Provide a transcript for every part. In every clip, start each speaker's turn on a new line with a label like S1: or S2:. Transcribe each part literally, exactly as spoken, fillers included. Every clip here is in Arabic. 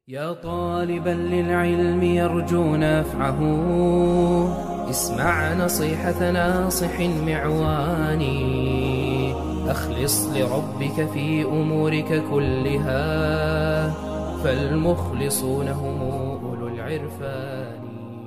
S1: يا طالبا للعلم يرجو نفعه، اسمع نصيحة ناصح معوان. أخلص لربك في أمورك كلها، فالمخلصون هم أولو العرفان.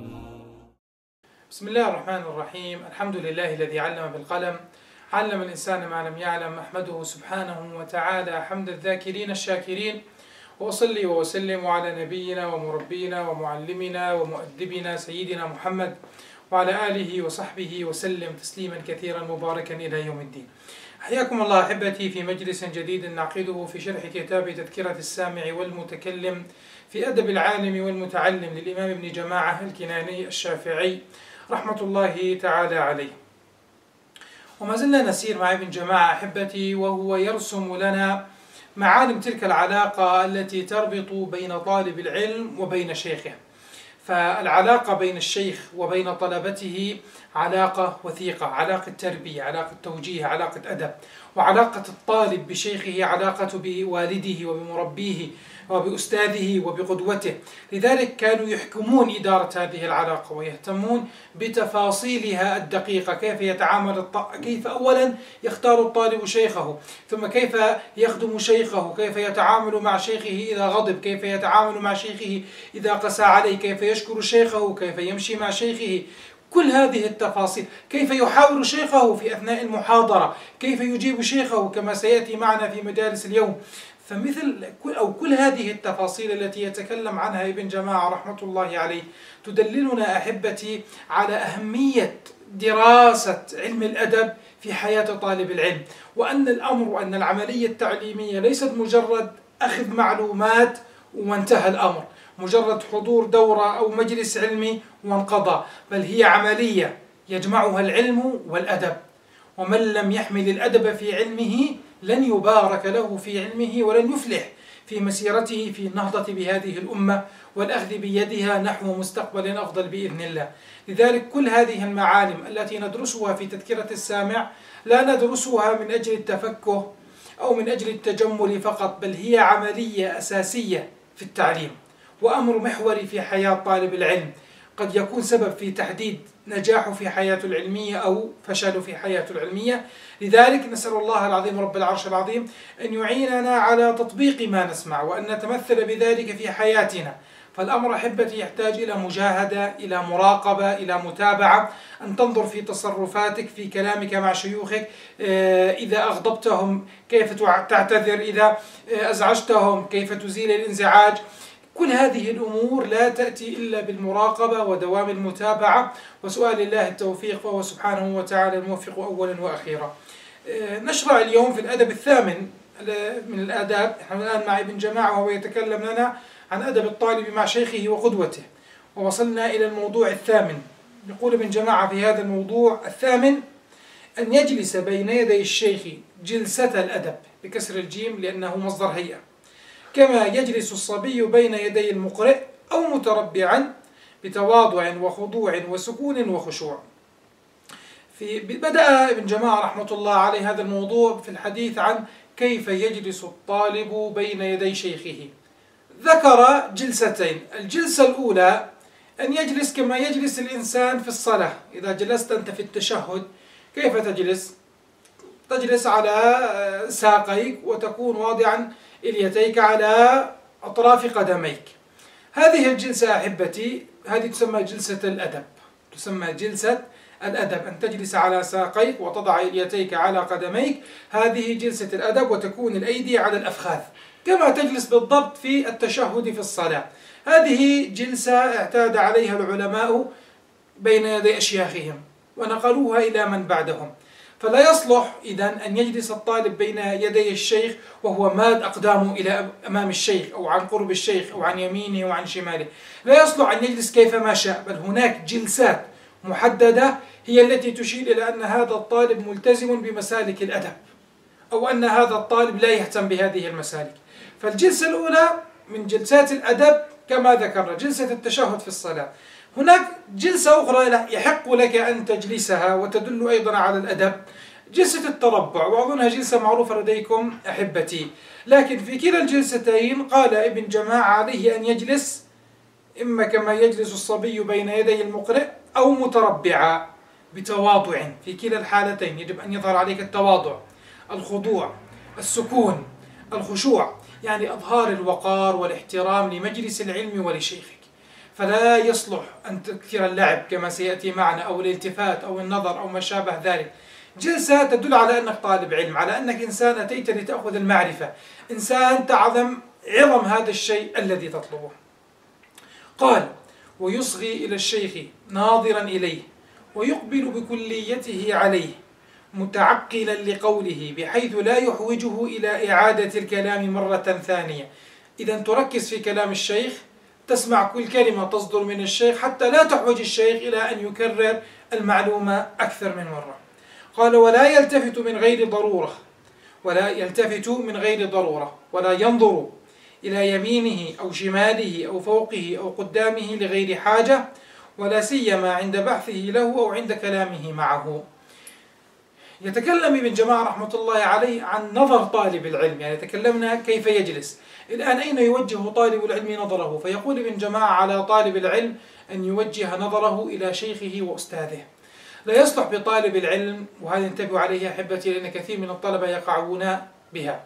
S2: بسم الله الرحمن الرحيم. الحمد لله الذي علم بالقلم، علم الإنسان ما لم يعلم. أحمده سبحانه وتعالى حمد الذاكرين الشاكرين، وأصلي وأسلم على نبينا ومربينا ومعلمنا ومؤدبنا سيدنا محمد وعلى آله وصحبه وسلم تسليما كثيرا مباركا إلى يوم الدين. حياكم الله أحبتي في مجلس جديد نعقده في شرح كتاب تذكرة السامع والمتكلم في أدب العالم والمتعلم للإمام ابن جماعة الكناني الشافعي رحمة الله تعالى عليه. وما زلنا نسير مع ابن جماعة أحبتي، وهو يرسم لنا معالم تلك العلاقة التي تربط بين طالب العلم وبين شيخه. فالعلاقة بين الشيخ وبين طلبته علاقة وثيقة، علاقة تربية، علاقة توجيه، علاقة أدب. وعلاقة الطالب بشيخه علاقة بوالده وبمربيه وبأستاذه وبقدوته. لذلك كانوا يحكمون إدارة هذه العلاقة ويهتمون بتفاصيلها الدقيقة، كيف يتعامل الط... كيف أولا يختار الطالب شيخه، ثم كيف يخدم شيخه، كيف يتعامل مع شيخه إذا غضب، كيف يتعامل مع شيخه إذا قسى عليه، كيف يشكر شيخه، كيف يمشي مع شيخه. كل هذه التفاصيل، كيف يحاور شيخه في أثناء المحاضرة، كيف يجيب شيخه كما سيأتي معنا في مجالس اليوم. فمثل أو كل هذه التفاصيل التي يتكلم عنها ابن جماعة رحمة الله عليه تدللنا أحبتي على أهمية دراسة علم الأدب في حياة طالب العلم، وأن الأمر وأن العملية التعليمية ليست مجرد أخذ معلومات وانتهى الأمر، مجرد حضور دورة أو مجلس علمي وانقضى، بل هي عملية يجمعها العلم والأدب. ومن لم يحمل الأدب في علمه لن يبارك له في علمه ولن يفلح في مسيرته في النهضة بهذه الأمة والأخذ بيدها نحو مستقبل أفضل بإذن الله. لذلك كل هذه المعالم التي ندرسها في تذكرة السامع لا ندرسها من أجل التفكه أو من أجل التجمل فقط، بل هي عملية أساسية في التعليم وأمر محوري في حياة طالب العلم، قد يكون سبب في تحديد نجاحه في حياته العلمية أو فشله في حياته العلمية. لذلك نسأل الله العظيم رب العرش العظيم أن يعيننا على تطبيق ما نسمع وأن نتمثل بذلك في حياتنا. فالأمر أحبتي يحتاج إلى مجاهدة، إلى مراقبة، إلى متابعة، أن تنظر في تصرفاتك في كلامك مع شيوخك، إذا أغضبتهم كيف تعتذر، إذا أزعجتهم كيف تزيل الانزعاج. كل هذه الأمور لا تأتي إلا بالمراقبة ودوام المتابعة وسؤال الله التوفيق، فهو سبحانه وتعالى الموفق أولا وأخيرا. نشرع اليوم في الأدب الثامن من الآداب. نحن الآن مع ابن جماعة وهو يتكلم لنا عن أدب الطالب مع شيخه وقدوته، ووصلنا إلى الموضوع الثامن. يقول ابن جماعة في هذا الموضوع الثامن: أن يجلس بين يدي الشيخ جلسة الأدب بكسر الجيم لأنه مصدر هيئة، كما يجلس الصبي بين يدي المقرئ أو متربعا بتواضع وخضوع وسكون وخشوع. في بدأ ابن جماعة رحمة الله عليه هذا الموضوع في الحديث عن كيف يجلس الطالب بين يدي شيخه. ذكر جلستين. الجلسة الأولى أن يجلس كما يجلس الإنسان في الصلاة. إذا جلست أنت في التشهد كيف تجلس؟ تجلس على ساقيك وتكون واضعا إليتيك على أطراف قدميك. هذه الجلسة أحبتي هذه تسمى جلسة الأدب، تسمى جلسة الأدب، أن تجلس على ساقيك وتضع إليتيك على قدميك. هذه جلسة الأدب، وتكون الأيدي على الأفخاذ كما تجلس بالضبط في التشهد في الصلاة. هذه جلسة اعتاد عليها العلماء بين يدي أشياخهم ونقلوها إلى من بعدهم. فلا يصلح إذن أن يجلس الطالب بين يدي الشيخ وهو ماد أقدامه إلى أمام الشيخ أو عن قرب الشيخ أو عن يمينه وعن شماله. لا يصلح أن يجلس كيفما شاء، بل هناك جلسات محددة هي التي تشير إلى أن هذا الطالب ملتزم بمسالك الأدب أو أن هذا الطالب لا يهتم بهذه المسالك. فالجلسة الأولى من جلسات الأدب كما ذكرنا جلسة التشهد في الصلاة. هناك جلسة أخرى يحق لك أن تجلسها وتدل أيضا على الأدب، جلسة التربع، وأظنها جلسة معروفة لديكم أحبتي، لكن في كلا الجلستين قال ابن جماعة عليه أن يجلس إما كما يجلس الصبي بين يدي المقرئ أو متربعا بتواضع. في كلا الحالتين يجب أن يظهر عليك التواضع، الخضوع، السكون، الخشوع، يعني أظهار الوقار والاحترام لمجلس العلم ولشيخك. فلا يصلح أن تكثر اللعب كما سيأتي معنا، أو الالتفات أو النظر أو ما شابه ذلك. جلسة تدل على أنك طالب علم، على أنك إنسان أتيت لتأخذ المعرفة، إنسان تعظم عظم هذا الشيء الذي تطلبه. قال: ويصغي إلى الشيخ ناظرا إليه ويقبل بكليته عليه متعقلا لقوله بحيث لا يحوجه إلى إعادة الكلام مرة ثانية. إذا تركز في كلام الشيخ، تسمع كل كلمة تصدر من الشيخ حتى لا تحوج الشيخ إلى أن يكرر المعلومة أكثر من مرة. قال: ولا يلتفت من غير ضرورة ولا يلتفت من غير ضرورة ولا ينظر إلى يمينه أو شماله أو فوقه أو قدامه لغير حاجة، ولا سيما عند بحثه له أو عند كلامه معه. يتكلم ابن جماعة رحمة الله عليه عن نظر طالب العلم، يعني تكلمنا كيف يجلس، الآن أين يوجه طالب العلم نظره؟ فيقول ابن جماعة على طالب العلم أن يوجه نظره إلى شيخه وأستاذه. لا يصلح بطالب العلم، وهذا انتبهوا عليه أحبتي لأن كثير من الطلبة يقعون بها،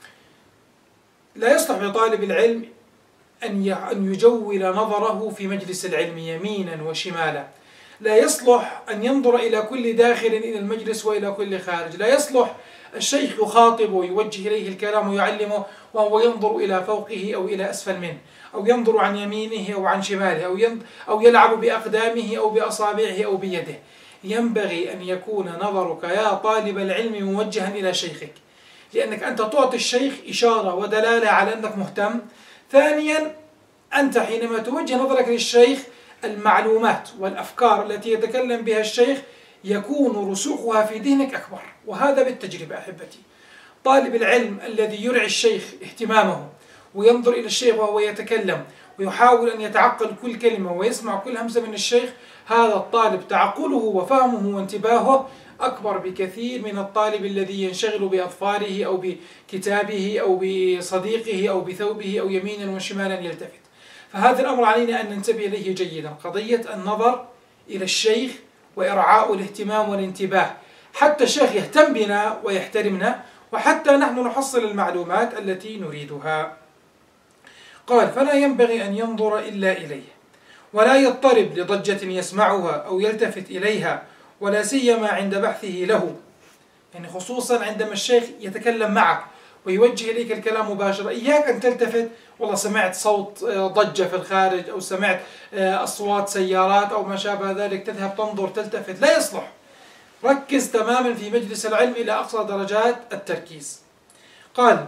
S2: لا يصلح بطالب العلم أن يجول نظره في مجلس العلم يمينا وشمالا. لا يصلح أن ينظر إلى كل داخل إلى المجلس وإلى كل خارج. لا يصلح الشيخ يخاطب ويوجه إليه الكلام ويعلمه وهو ينظر إلى فوقه أو إلى أسفل منه، أو ينظر عن يمينه أو عن شماله، أو أو يلعب بأقدامه أو بأصابعه أو بيده. ينبغي أن يكون نظرك يا طالب العلم موجها إلى شيخك، لأنك أنت تعطي الشيخ إشارة ودلالة على أنك مهتم. ثانيا، أنت حينما توجه نظرك للشيخ، المعلومات والأفكار التي يتكلم بها الشيخ يكون رسوخها في ذهنك أكبر، وهذا بالتجربة أحبتي. طالب العلم الذي يرعي الشيخ اهتمامه وينظر إلى الشيخ وهو يتكلم ويحاول أن يتعقل كل كلمة ويسمع كل همزة من الشيخ، هذا الطالب تعقله وفهمه وانتباهه أكبر بكثير من الطالب الذي ينشغل بأظفاره أو بكتابه أو بصديقه أو بثوبه أو يمينا وشمالا يلتفت. فهذا الأمر علينا أن ننتبه إليه جيدا، قضية النظر إلى الشيخ وإرعاء الاهتمام والانتباه، حتى الشيخ يهتم بنا ويحترمنا، وحتى نحن نحصل المعلومات التي نريدها. قال: فلا ينبغي أن ينظر إلا إليه، ولا يضطرب لضجة يسمعها أو يلتفت إليها، ولا سيما عند بحثه له، يعني خصوصا عندما الشيخ يتكلم معك ويوجه إليك الكلام مباشرة، إياك أن تلتفت والله سمعت صوت ضجة في الخارج أو سمعت أصوات سيارات أو ما شابه ذلك تذهب تنظر تلتفت، لا يصلح. ركز تماما في مجلس العلم إلى أقصى درجات التركيز. قال: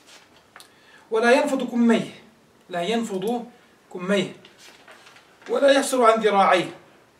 S2: ولا ينفض كميه لا ينفض كميه ولا يحسر عن ذراعيه،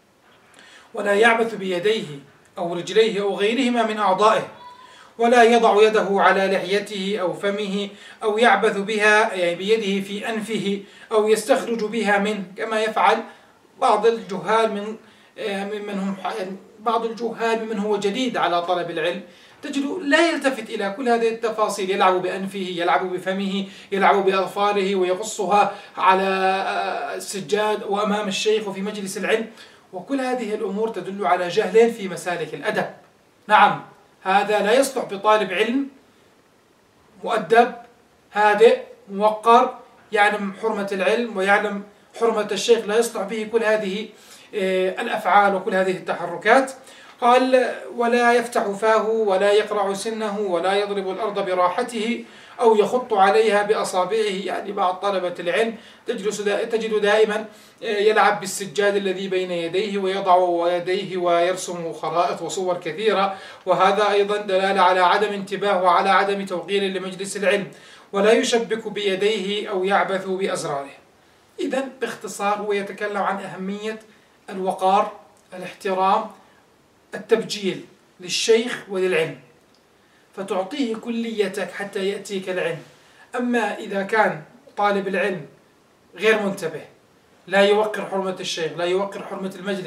S2: ولا يعبث بيديه أو رجليه أو غيرهما من أعضائه، ولا يضع يده على لحيته أو فمه أو يعبث بها يعني بيده في أنفه أو يستخرج بها منه، كما يفعل بعض الجهال من ممن هم بعض الجهال ممن هو جديد على طلب العلم، تجد لا يلتفت إلى كل هذه التفاصيل، يلعب بأنفه، يلعب بفمه، يلعب بأظفاره ويقصها على السجاد وأمام الشيخ وفي مجلس العلم، وكل هذه الأمور تدل على جهل في مسالك الأدب. نعم، هذا لا يصلح بطالب علم مؤدب هادئ موقر يعلم حرمة العلم ويعلم حرمة الشيخ، لا يصلح به كل هذه الأفعال وكل هذه التحركات. قال: ولا يفتح فاه ولا يقرع سنه ولا يضرب الأرض براحته أو يخط عليها بأصابعه. يعني بعض طلبة العلم تجلس تجد دائما يلعب بالسجاد الذي بين يديه ويضع يديه ويرسم خرائط وصور كثيرة، وهذا أيضا دلالة على عدم انتباه وعلى عدم توقير لمجلس العلم. ولا يشبك بيديه أو يعبث بأزراره. إذن باختصار هو يتكلم عن أهمية الوقار، الاحترام، التبجيل للشيخ وللعلم، فتعطيه كليتك حتى يأتيك العلم. أما إذا كان طالب العلم غير منتبه، لا يوقر حرمة الشيخ، لا يوقر حرمة المجلس،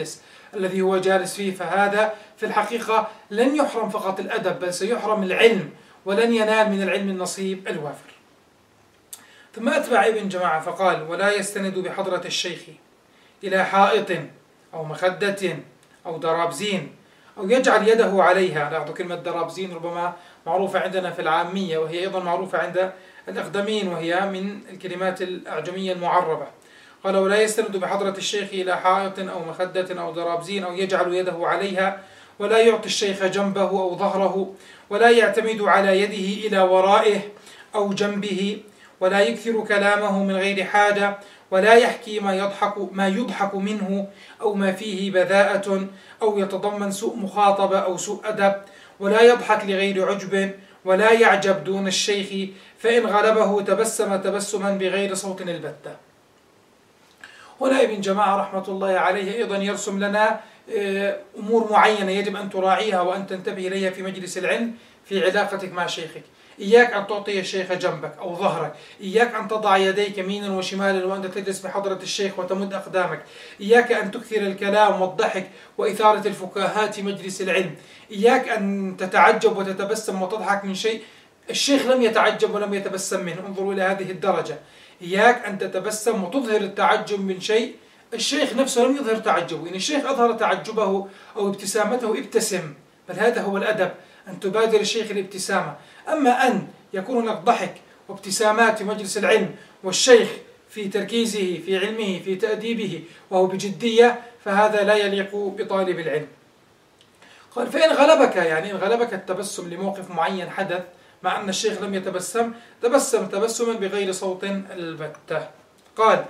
S2: الذي هو جالس فيه، فهذا في الحقيقة لن يحرم فقط الأدب بل سيحرم العلم، ولن ينال من العلم النصيب الوافر. ثم أتبع ابن جماعة فقال: ولا يستند بحضرة الشيخ إلى حائط أو مخدة أو درابزين أو يجعل يده عليها. لاحظوا كلمة درابزين ربما معروفة عندنا في العامية، وهي أيضا معروفة عند الأقدمين، وهي من الكلمات الأعجمية المعربة. قال: ولا يستند بحضرة الشيخ إلى حائط أو مخدة أو درابزين أو يجعل يده عليها، ولا يعطي الشيخ جنبه أو ظهره، ولا يعتمد على يده إلى ورائه أو جنبه، ولا يكثر كلامه من غير حاجة، ولا يحكي ما يضحك ما يضحك منه أو ما فيه بذاءة أو يتضمن سوء مخاطبة أو سوء أدب، ولا يضحك لغير عجب، ولا يعجب دون الشيخ، فإن غلبه تبسم تبسما بغير صوت البتة. هنا ابن جماعة رحمة الله عليه أيضا يرسم لنا أمور معينة يجب أن تراعيها وأن تنتبه إليها في مجلس العلم في علاقتك مع شيخك. إياك أن تعطي الشيخ جنبك أو ظهرك، إياك أن تضع يديك يمينا وشمالا وأنت تجلس بحضرة الشيخ وتمد أقدامك، إياك أن تكثر الكلام والضحك وإثارة الفكاهات في مجلس العلم، إياك أن تتعجب وتتبسم وتضحك من شيء الشيخ لم يتعجب ولم يتبسم منه. انظروا إلى هذه الدرجة. إياك أن تتبسم وتظهر التعجب من شيء الشيخ نفسه لم يظهر تعجبه. إن الشيخ أظهر تعجبه أو ابتسامته ابتسم، بل هذا هو الأدب، أن تبادر الشيخ الابتسامة. أما أن يكون هناك ضحك وابتسامات في مجلس العلم والشيخ في تركيزه في علمه في تأديبه وهو بجدية، فهذا لا يليق بطالب العلم. قال: فإن غلبك، يعني إن غلبك التبسم لموقف معين حدث مع أن الشيخ لم يتبسم، تبسم تبسما بغير صوت البتة. قال: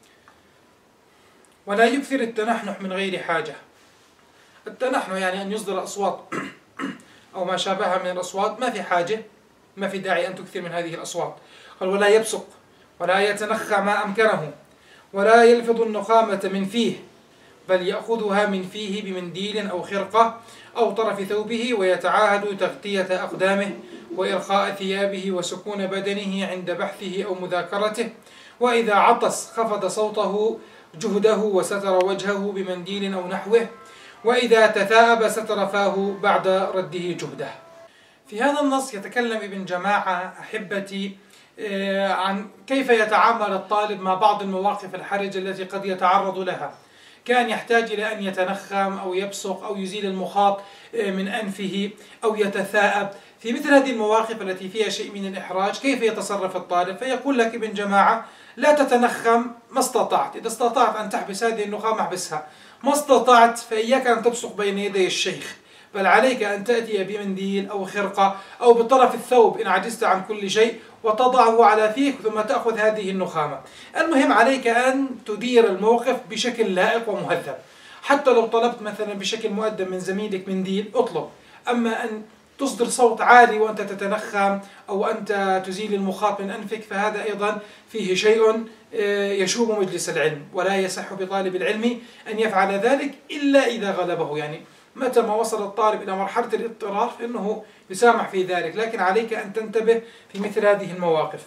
S2: ولا يكثر التنحنح من غير حاجة. التنحنح يعني أن يصدر أصوات أو ما شابهها من الأصوات، ما في حاجة، ما في داعي أن تكثر من هذه الأصوات. قال: ولا يبصق ولا يتنخى ما أمكنه، ولا يلفظ النخامة من فيه، بل يأخذها من فيه بمنديل أو خرقة أو طرف ثوبه، ويتعاهد تغطية أقدامه وإرخاء ثيابه وسكون بدنه عند بحثه أو مذاكرته، وإذا عطس خفض صوته جهده وستر وجهه بمنديل أو نحوه، وإذا تثاءب ستر فاه بعد رده جهده. في هذا النص يتكلم ابن جماعة أحبتي عن كيف يتعامل الطالب مع بعض المواقف الحرجة التي قد يتعرض لها، كان يحتاج إلى أن يتنخم أو يبصق أو يزيل المخاط من أنفه أو يتثاءب. في مثل هذه المواقف التي فيها شيء من الإحراج كيف يتصرف الطالب؟ فيقول لك ابن جماعة: لا تتنخم ما استطعت، إذا استطعت أن تحبس هذه النخامة احبسها، ما استطعت فإياك أن تبصق بين يدي الشيخ، بل عليك أن تأتي بمنديل أو خرقة أو بطرف الثوب إن عجزت عن كل شيء وتضعه على فيك ثم تأخذ هذه النخامة. المهم عليك أن تدير الموقف بشكل لائق ومهذب. حتى لو طلبت مثلا بشكل مؤدب من زميلك منديل اطلب، أما أن تصدر صوت عالي وأنت تتنخم أو أنت تزيل المخاط من أنفك فهذا أيضا فيه شيء يشوب مجلس العلم، ولا يصح بطالب العلم أن يفعل ذلك إلا إذا غلبه. يعني متى ما وصل الطالب إلى مرحلة الاضطرار فإنه يسامح في ذلك، لكن عليك أن تنتبه في مثل هذه المواقف.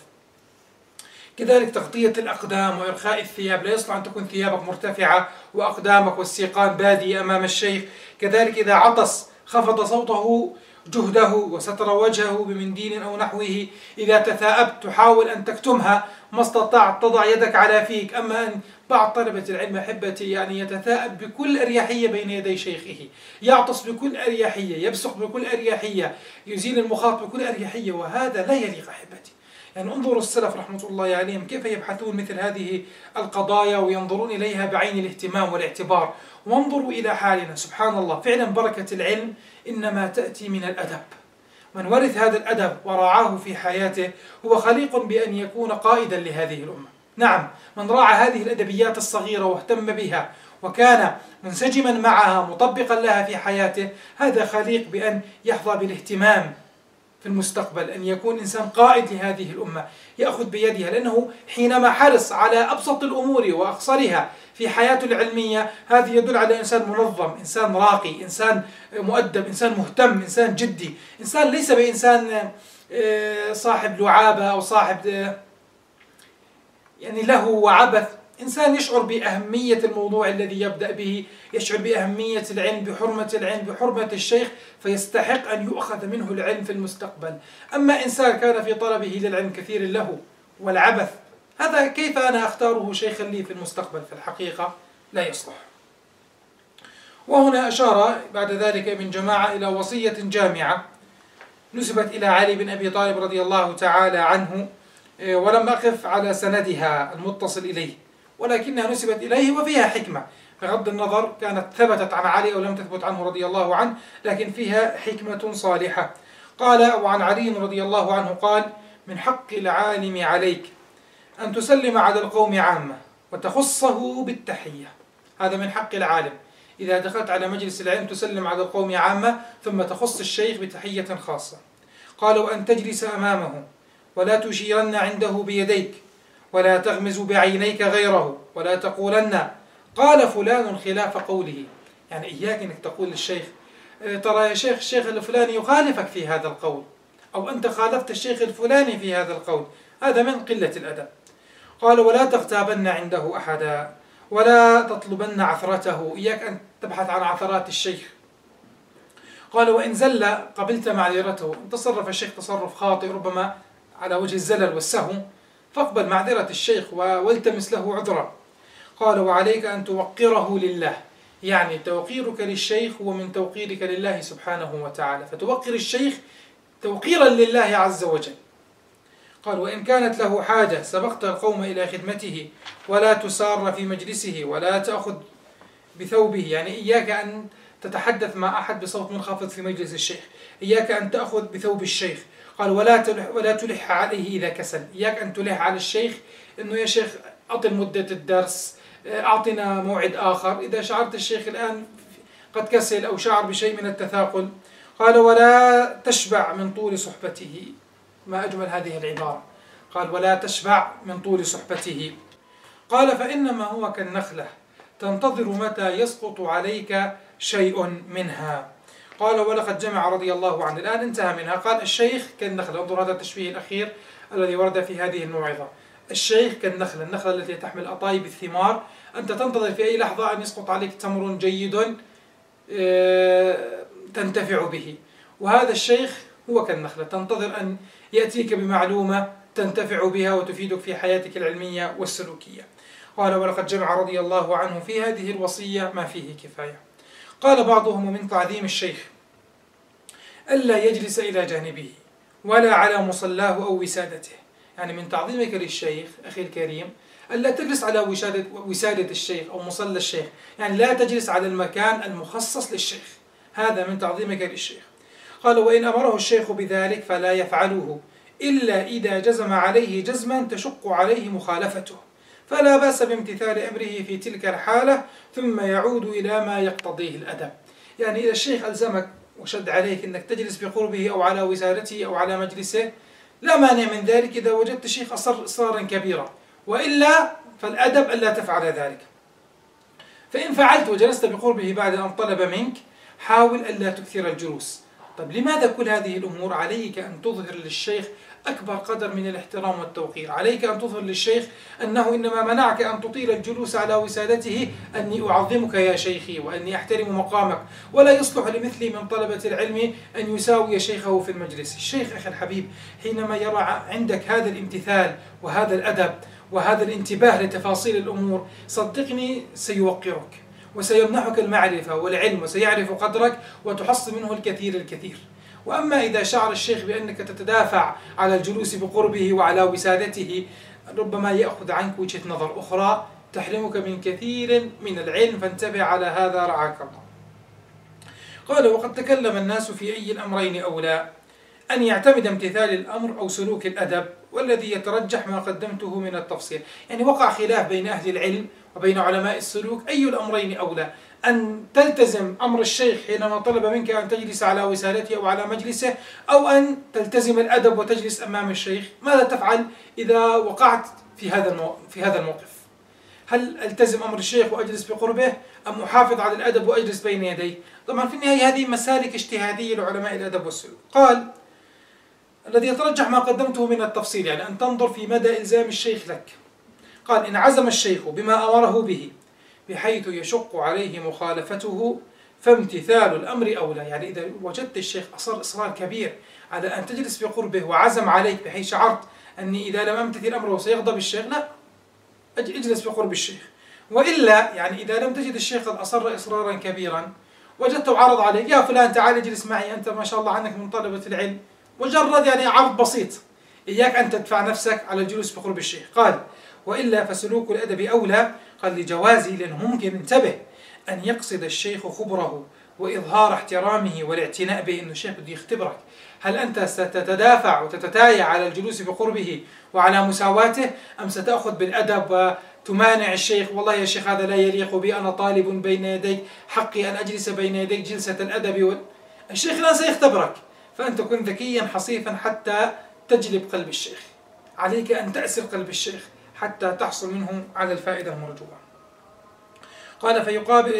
S2: كذلك تغطية الأقدام وإرخاء الثياب، لا يصلح أن تكون ثيابك مرتفعة وأقدامك والسيقان بادية أمام الشيخ. كذلك إذا عطس خفض صوته جهده وستر وجهه بمنديل أو نحوه. إذا تثاءبت تحاول أن تكتمها، ما استطعت تضع يدك على فيك. أما أن بعض طلبة العلم أحبتي يعني يتثاءب بكل أريحية بين يدي شيخه، يعطس بكل أريحية، يبصق بكل أريحية، يزيل المخاط بكل أريحية، وهذا لا يليق أحبتي. يعني انظروا السلف رحمة الله عليهم كيف يبحثون مثل هذه القضايا وينظرون إليها بعين الاهتمام والاعتبار. وانظروا إلى حالنا، سبحان الله، فعلا بركة العلم إنما تأتي من الأدب. من ورث هذا الأدب وراعاه في حياته هو خليق بأن يكون قائدا لهذه الأمة. نعم، من راعى هذه الأدبيات الصغيرة واهتم بها وكان منسجما معها مطبقا لها في حياته، هذا خليق بأن يحظى بالاهتمام في المستقبل، أن يكون إنسان قائد لهذه الأمة يأخذ بيدها، لأنه حينما حرص على أبسط الأمور وأقصرها في حياته العلمية هذه يدل على إنسان منظم، إنسان راقي، إنسان مؤدب، إنسان مهتم، إنسان جدي، إنسان ليس بإنسان صاحب لعابة أو صاحب يعني له وعبث، إنسان يشعر بأهمية الموضوع الذي يبدأ به، يشعر بأهمية العلم، بحرمة العلم، بحرمة الشيخ، فيستحق أن يؤخذ منه العلم في المستقبل. أما إنسان كان في طلبه للعلم كثير له والعبث، هذا كيف أنا أختاره شيخا لي في المستقبل؟ في الحقيقة لا يصلح. وهنا أشار بعد ذلك ابن جماعة إلى وصية جامعة نسبت إلى علي بن أبي طالب رضي الله تعالى عنه، ولم أقف على سندها المتصل إليه، ولكنها نسبت إليه وفيها حكمة، بغض النظر كانت ثبتت عن علي أو لم تثبت عنه رضي الله عنه، لكن فيها حكمة صالحة. قال: وعن علي رضي الله عنه قال: من حق العالم عليك أن تسلم على القوم عامة وتخصه بالتحية. هذا من حق العالم، إذا دخلت على مجلس العلم تسلم على القوم عامة ثم تخص الشيخ بتحية خاصة. قال: وأن تجلس أمامه ولا تشيرن عنده بيديك ولا تغمز بعينيك غيره ولا تقولن قال فلان خلاف قوله. يعني إياك أنك تقول للشيخ: ترى يا شيخ الشيخ الفلاني يخالفك في هذا القول، أو أنت خالفت الشيخ الفلاني في هذا القول، هذا من قلة الأدب. قال: ولا تغتابن عنده أحدا ولا تطلبن عثرته، إياك أن تبحث عن عثرات الشيخ. قال: وإن زل قبلت معذرته، إن تصرف الشيخ تصرف خاطئ ربما على وجه الزلل والسهو، فاقبل معذرة الشيخ والتمس له عذرا. قال: وعليك أن توقره لله، يعني توقيرك للشيخ هو من توقيرك لله سبحانه وتعالى، فتوقر الشيخ توقيرا لله عز وجل. قال: وإن كانت له حاجة سبقت القوم إلى خدمته ولا تسار في مجلسه ولا تأخذ بثوبه، يعني إياك أن تتحدث مع أحد بصوت منخفض في مجلس الشيخ، إياك أن تأخذ بثوب الشيخ. قال: ولا تلح ولا تلح عليه إذا كسل، إياك أن تلح على الشيخ إنه يا شيخ أطل مدة الدرس، أعطنا موعد آخر، إذا شعرت الشيخ الآن قد كسل أو شعر بشيء من التثاقل. قال: ولا تشبع من طول صحبته، ما أجمل هذه العبارة، قال: ولا تشبع من طول صحبته. قال: فإنما هو كالنخلة تنتظر متى يسقط عليك شيء منها. قال: ولقد جمع رضي الله عنه، الآن انتهى منها. قال: الشيخ كالنخلة، انظر هذا التشبيه الأخير الذي ورد في هذه الموعظة، الشيخ كالنخلة، النخلة التي تحمل أطايب الثمار، أنت تنتظر في أي لحظة أن يسقط عليك تمر جيد تنتفع به، وهذا الشيخ هو كالنخلة، تنتظر أن يأتيك بمعلومة تنتفع بها وتفيدك في حياتك العلمية والسلوكية. قال: ولقد جمع رضي الله عنه في هذه الوصية ما فيه كفاية. قال بعضهم: من تعظيم الشيخ ألا يجلس إلى جانبه ولا على مصلاه أو وسادته، يعني من تعظيمك للشيخ أخي الكريم ألا تجلس على وسادة, وسادة الشيخ أو مصلى الشيخ، يعني لا تجلس على المكان المخصص للشيخ، هذا من تعظيمك للشيخ. قال: وإن أمره الشيخ بذلك فلا يفعله إلا إذا جزم عليه جزما تشق عليه مخالفته، فلا بأس بامتثال أمره في تلك الحالة ثم يعود إلى ما يقتضيه الأدب. يعني إذا الشيخ ألزمك وشد عليك أنك تجلس بقربه أو على وسادته أو على مجلسه، لا مانع من ذلك إذا وجدت الشيخ أصر إصرارا كبيرا، وإلا فالأدب ألا تفعل ذلك. فإن فعلت وجلست بقربه بعد أن طلب منك، حاول ألا تكثر الجلوس. طيب لماذا كل هذه الأمور؟ عليك أن تظهر للشيخ أكبر قدر من الاحترام والتوقير، عليك أن تظهر للشيخ أنه إنما منعك أن تطيل الجلوس على وسادته أني أعظمك يا شيخي وأني أحترم مقامك، ولا يصلح لمثلي من طلبة العلم أن يساوي شيخه في المجلس. الشيخ أخي الحبيب حينما يرى عندك هذا الامتثال وهذا الأدب وهذا الانتباه لتفاصيل الأمور، صدقني سيوقرك وسيمنحك المعرفة والعلم وسيعرف قدرك وتحصل منه الكثير الكثير. وأما إذا شعر الشيخ بأنك تتدافع على الجلوس بقربه وعلى وسادته، ربما يأخذ عنك وجهة نظر أخرى تحرمك من كثير من العلم، فانتبه على هذا رعاك الله. قال: وقد تكلم الناس في أي الأمرين أولى، أن يعتمد امتثال الأمر أو سلوك الأدب، والذي يترجح ما قدمته من التفصيل. يعني وقع خلاف بين أهل العلم وبين علماء السلوك أي الأمرين أولى، أن تلتزم أمر الشيخ حينما طلب منك أن تجلس على وسادته أو على مجلسه، أو أن تلتزم الأدب وتجلس أمام الشيخ. ماذا تفعل إذا وقعت في هذا في هذا الموقف؟ هل ألتزم أمر الشيخ وأجلس بقربه، أم أحافظ على الأدب وأجلس بين يديه؟ طبعا في النهاية هذه مسالك اجتهادية لعلماء الأدب والسلوك. قال: الذي يترجح ما قدمته من التفصيل، يعني أن تنظر في مدى إلزام الشيخ لك، قال: إن عزم الشيخ بما أمره به بحيث يشق عليه مخالفته فامتثال الأمر أولى. يعني إذا وجدت الشيخ أصر إصرار كبير على أن تجلس بقربه وعزم عليك بحيث شعرت أني إذا لم أمتثل أمره سيغضب الشيخ، لا، اجلس بقرب الشيخ. وإلا يعني إذا لم تجد الشيخ قد أصر إصرارا كبيرا وجدته عرض عليك: يا فلان تعال اجلس معي، أنت ما شاء الله عنك من طلبة العلم، مجرد يعني عرض بسيط، إياك أن تدفع نفسك على الجلوس بقرب الشيخ. قال: وإلا فسلوك الأدب أولى. قال: لجوازي، لأنه ممكن انتبه أن يقصد الشيخ خبره وإظهار احترامه والاعتناء به، إنه الشيخ بده يختبرك هل أنت ستتدافع وتتتايع على الجلوس بقربه وعلى مساواته، أم ستأخذ بالأدب وتمانع الشيخ: والله يا شيخ هذا لا يليق بي، أنا طالب بين يديك، حقي أن أجلس بين يديك جلسة الأدب. الشيخ الآن سيختبرك، فأنت كن ذكيا حصيفا حتى تجلب قلب الشيخ. عليك أن تأسر قلب الشيخ حتى تحصل منه على الفائدة المرجوة. قال: فيقابل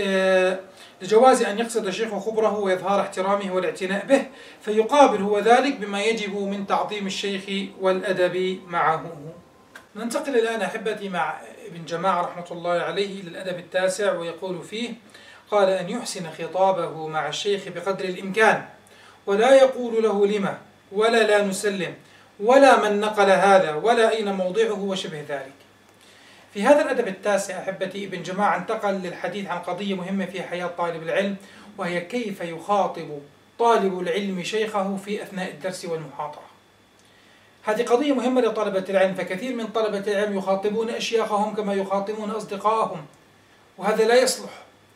S2: لجواز أن يقصد الشيخ خبره وإظهار احترامه والاعتناء به، فيقابل هو ذلك بما يجب من تعظيم الشيخ والأدب معه. ننتقل الآن أحبتي مع ابن جماعة رحمة الله عليه إلى الأدب التاسع، ويقول فيه: قال: أن يحسن خطابه مع الشيخ بقدر الإمكان، ولا يقول له لما، ولا لا نسلم، ولا من نقل هذا، ولا أين موضعه، وشبه ذلك. في هذا الأدب التاسع أحبتي ابن جماعة انتقل للحديث عن قضية مهمة في حياة طالب العلم، وهي كيف يخاطب طالب العلم شيخه في أثناء الدرس والمحاضرة. هذه قضية مهمة لطلبة العلم، فكثير من طلبة العلم يخاطبون أشياخهم كما يخاطبون أصدقائهم، وهذا لا يصلح.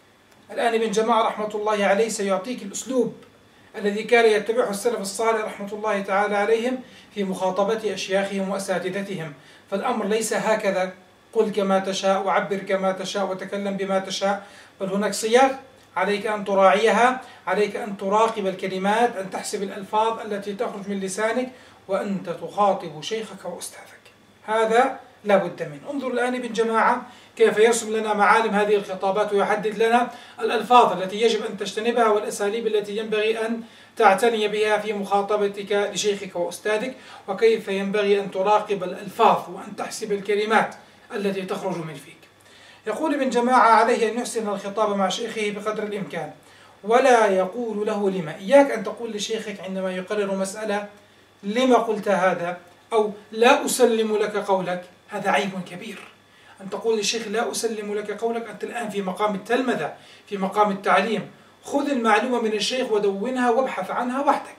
S2: الآن ابن جماعة رحمة الله عليه سيعطيك الأسلوب الذي كان يتبعه السلف الصالح رحمة الله تعالى عليهم في مخاطبة أشياخهم وأساتذتهم. فالأمر ليس هكذا: قل كما تشاء وعبر كما تشاء وتكلم بما تشاء، بل هناك صيغ عليك أن تراعيها، عليك أن تراقب الكلمات، أن تحسب الألفاظ التي تخرج من لسانك وأنت تخاطب شيخك وأستاذك. هذا لا بد منه. انظر الآن ابن جماعة كيف يرسم لنا معالم هذه الخطابات ويحدد لنا الألفاظ التي يجب أن تجتنبها والأساليب التي ينبغي أن تعتني بها في مخاطبتك لشيخك وأستاذك، وكيف ينبغي أن تراقب الألفاظ وأن تحسب الكلمات التي تخرج من فيك. يقول ابن جماعة: عليه أن يحسن الخطاب مع شيخه بقدر الإمكان، ولا يقول له لما. إياك أن تقول لشيخك عندما يقرر مسألة: لما قلت هذا؟ أو لا أسلم لك قولك. هذا عيب كبير أن تقول للشيخ: لا أسلم لك قولك. أنت الآن في مقام التلمذة، في مقام التعليم. خذ المعلومة من الشيخ ودونها وابحث عنها وحدك،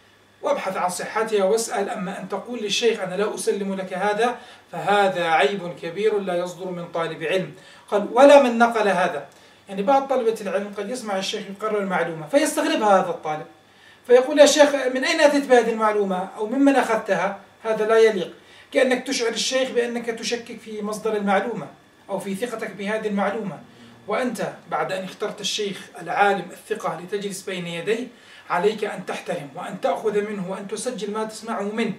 S2: وابحث عن صحتها واسأل. أما أن تقول للشيخ: أنا لا أسلم لك هذا، فهذا عيب كبير لا يصدر من طالب علم. قال: ولا من نقل هذا. يعني بعض طلبة العلم قد يسمع الشيخ يقرر المعلومة فيستغربها هذا الطالب، فيقول: يا شيخ من أين أتيت بهذه المعلومة؟ أو ممن أخذتها؟ هذا لا يليق. كأنك تشعر الشيخ بأنك تشكك في مصدر المعلومة أو في ثقتك بهذه المعلومة، وأنت بعد أن اخترت الشيخ العالم الثقة لتجلس بين يديه عليك أن تحترم وأن تأخذ منه وأن تسجل ما تسمعه منه.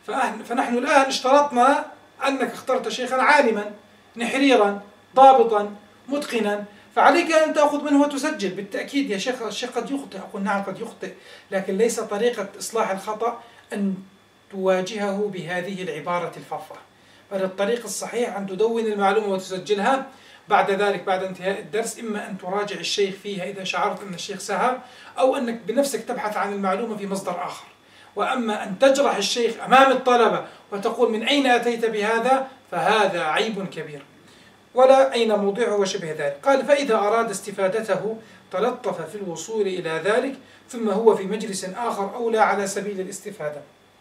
S2: فنحن الآن اشترطنا أنك اخترت شيخا عالما نحريرا ضابطا متقنا، فعليك أن تأخذ منه وتسجل. بالتأكيد يا شيخ الشيخ قد يخطئ، أقول نعم قد يخطئ، لكن ليس طريقة إصلاح الخطأ أن تواجهه بهذه العبارة الفظة، بل الطريق الصحيح أن تدون المعلومة وتسجلها. بعد ذلك بعد انتهاء الدرس إما أن تراجع الشيخ فيها إذا شعرت أن الشيخ سهى، أو أنك بنفسك تبحث عن المعلومة في مصدر آخر. وأما أن تجرح الشيخ أمام الطلبة وتقول: من أين أتيت بهذا؟ فهذا عيب كبير. ولا أين موضعه وشبه ذلك. قال: فإذا أراد استفادته تلطف في الوصول إلى ذلك، ثم هو في مجلس آخر أولى على سبيل الاستفادة.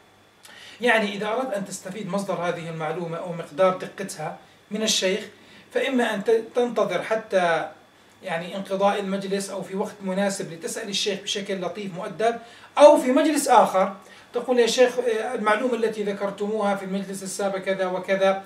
S2: يعني إذا أردت أن تستفيد مصدر هذه المعلومة أو مقدار دقتها من الشيخ، فإما أن تنتظر حتى يعني انقضاء المجلس أو في وقت مناسب لتسأل الشيخ بشكل لطيف مؤدب، أو في مجلس آخر تقول: يا شيخ المعلومة التي ذكرتموها في المجلس السابق كذا وكذا،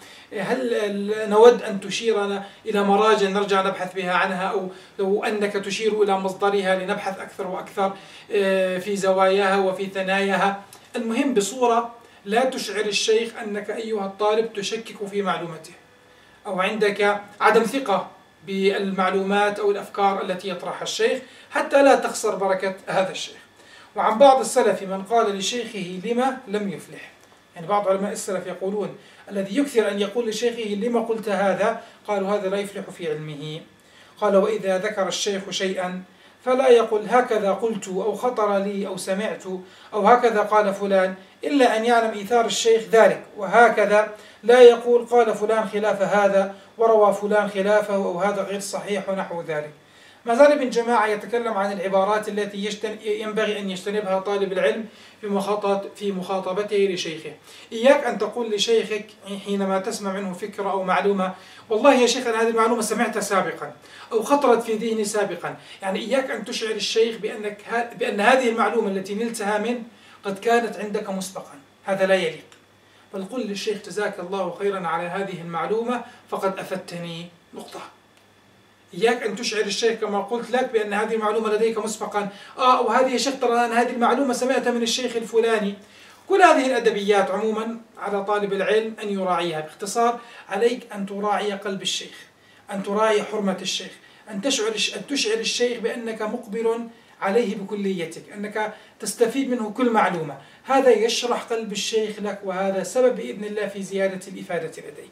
S2: هل نود أن تشيرنا إلى مراجع نرجع نبحث بها عنها، أو لو أنك تشير إلى مصدرها لنبحث أكثر وأكثر في زواياها وفي ثناياها. المهم بصورة لا تشعر الشيخ أنك أيها الطالب تشكك في معلومته أو عندك عدم ثقة بالمعلومات أو الأفكار التي يطرحها الشيخ، حتى لا تخسر بركة هذا الشيخ. وعن بعض السلف من قال لشيخه: لما لم يفلح. يعني بعض علماء السلف يقولون الذي يكثر أن يقول لشيخه لما قلت هذا، قالوا هذا لا يفلح في علمه. قال وإذا ذكر الشيخ شيئا فلا يقول هكذا قلت أو خطر لي أو سمعت أو هكذا قال فلان، إلا أن يعلم إيثار الشيخ ذلك، وهكذا لا يقول قال فلان خلاف هذا وروى فلان خلافه أو هذا غير صحيح ونحو ذلك. ما زال ابن جماعة يتكلم عن العبارات التي ينبغي أن يجتنبها طالب العلم في مخاطبته لشيخه. إياك أن تقول لشيخك حينما تسمع منه فكرة أو معلومة والله يا شيخ أنا هذه المعلومة سمعتها سابقا أو خطرت في ذهني سابقا، يعني إياك أن تشعر الشيخ بأنك بأن هذه المعلومة التي نلتها منه قد كانت عندك مسبقا، هذا لا يليق. بل قل للشيخ جزاك الله خيرا على هذه المعلومة فقد أفدتني، نقطة. إياك أن تشعر الشيخ كما قلت لك بأن هذه المعلومة لديك مسبقا، آه وهذه يا شيخ ترى أنا هذه المعلومة سمعتها من الشيخ الفلاني. كل هذه الأدبيات عموما على طالب العلم أن يراعيها. باختصار عليك أن تراعي قلب الشيخ، أن تراعي حرمة الشيخ، أن تشعر أن تشعر الشيخ بأنك مقبل عليه بكليتك، أنك تستفيد منه كل معلومة. هذا يشرح قلب الشيخ لك، وهذا سبب بإذن الله في زيادة الإفادة لديك.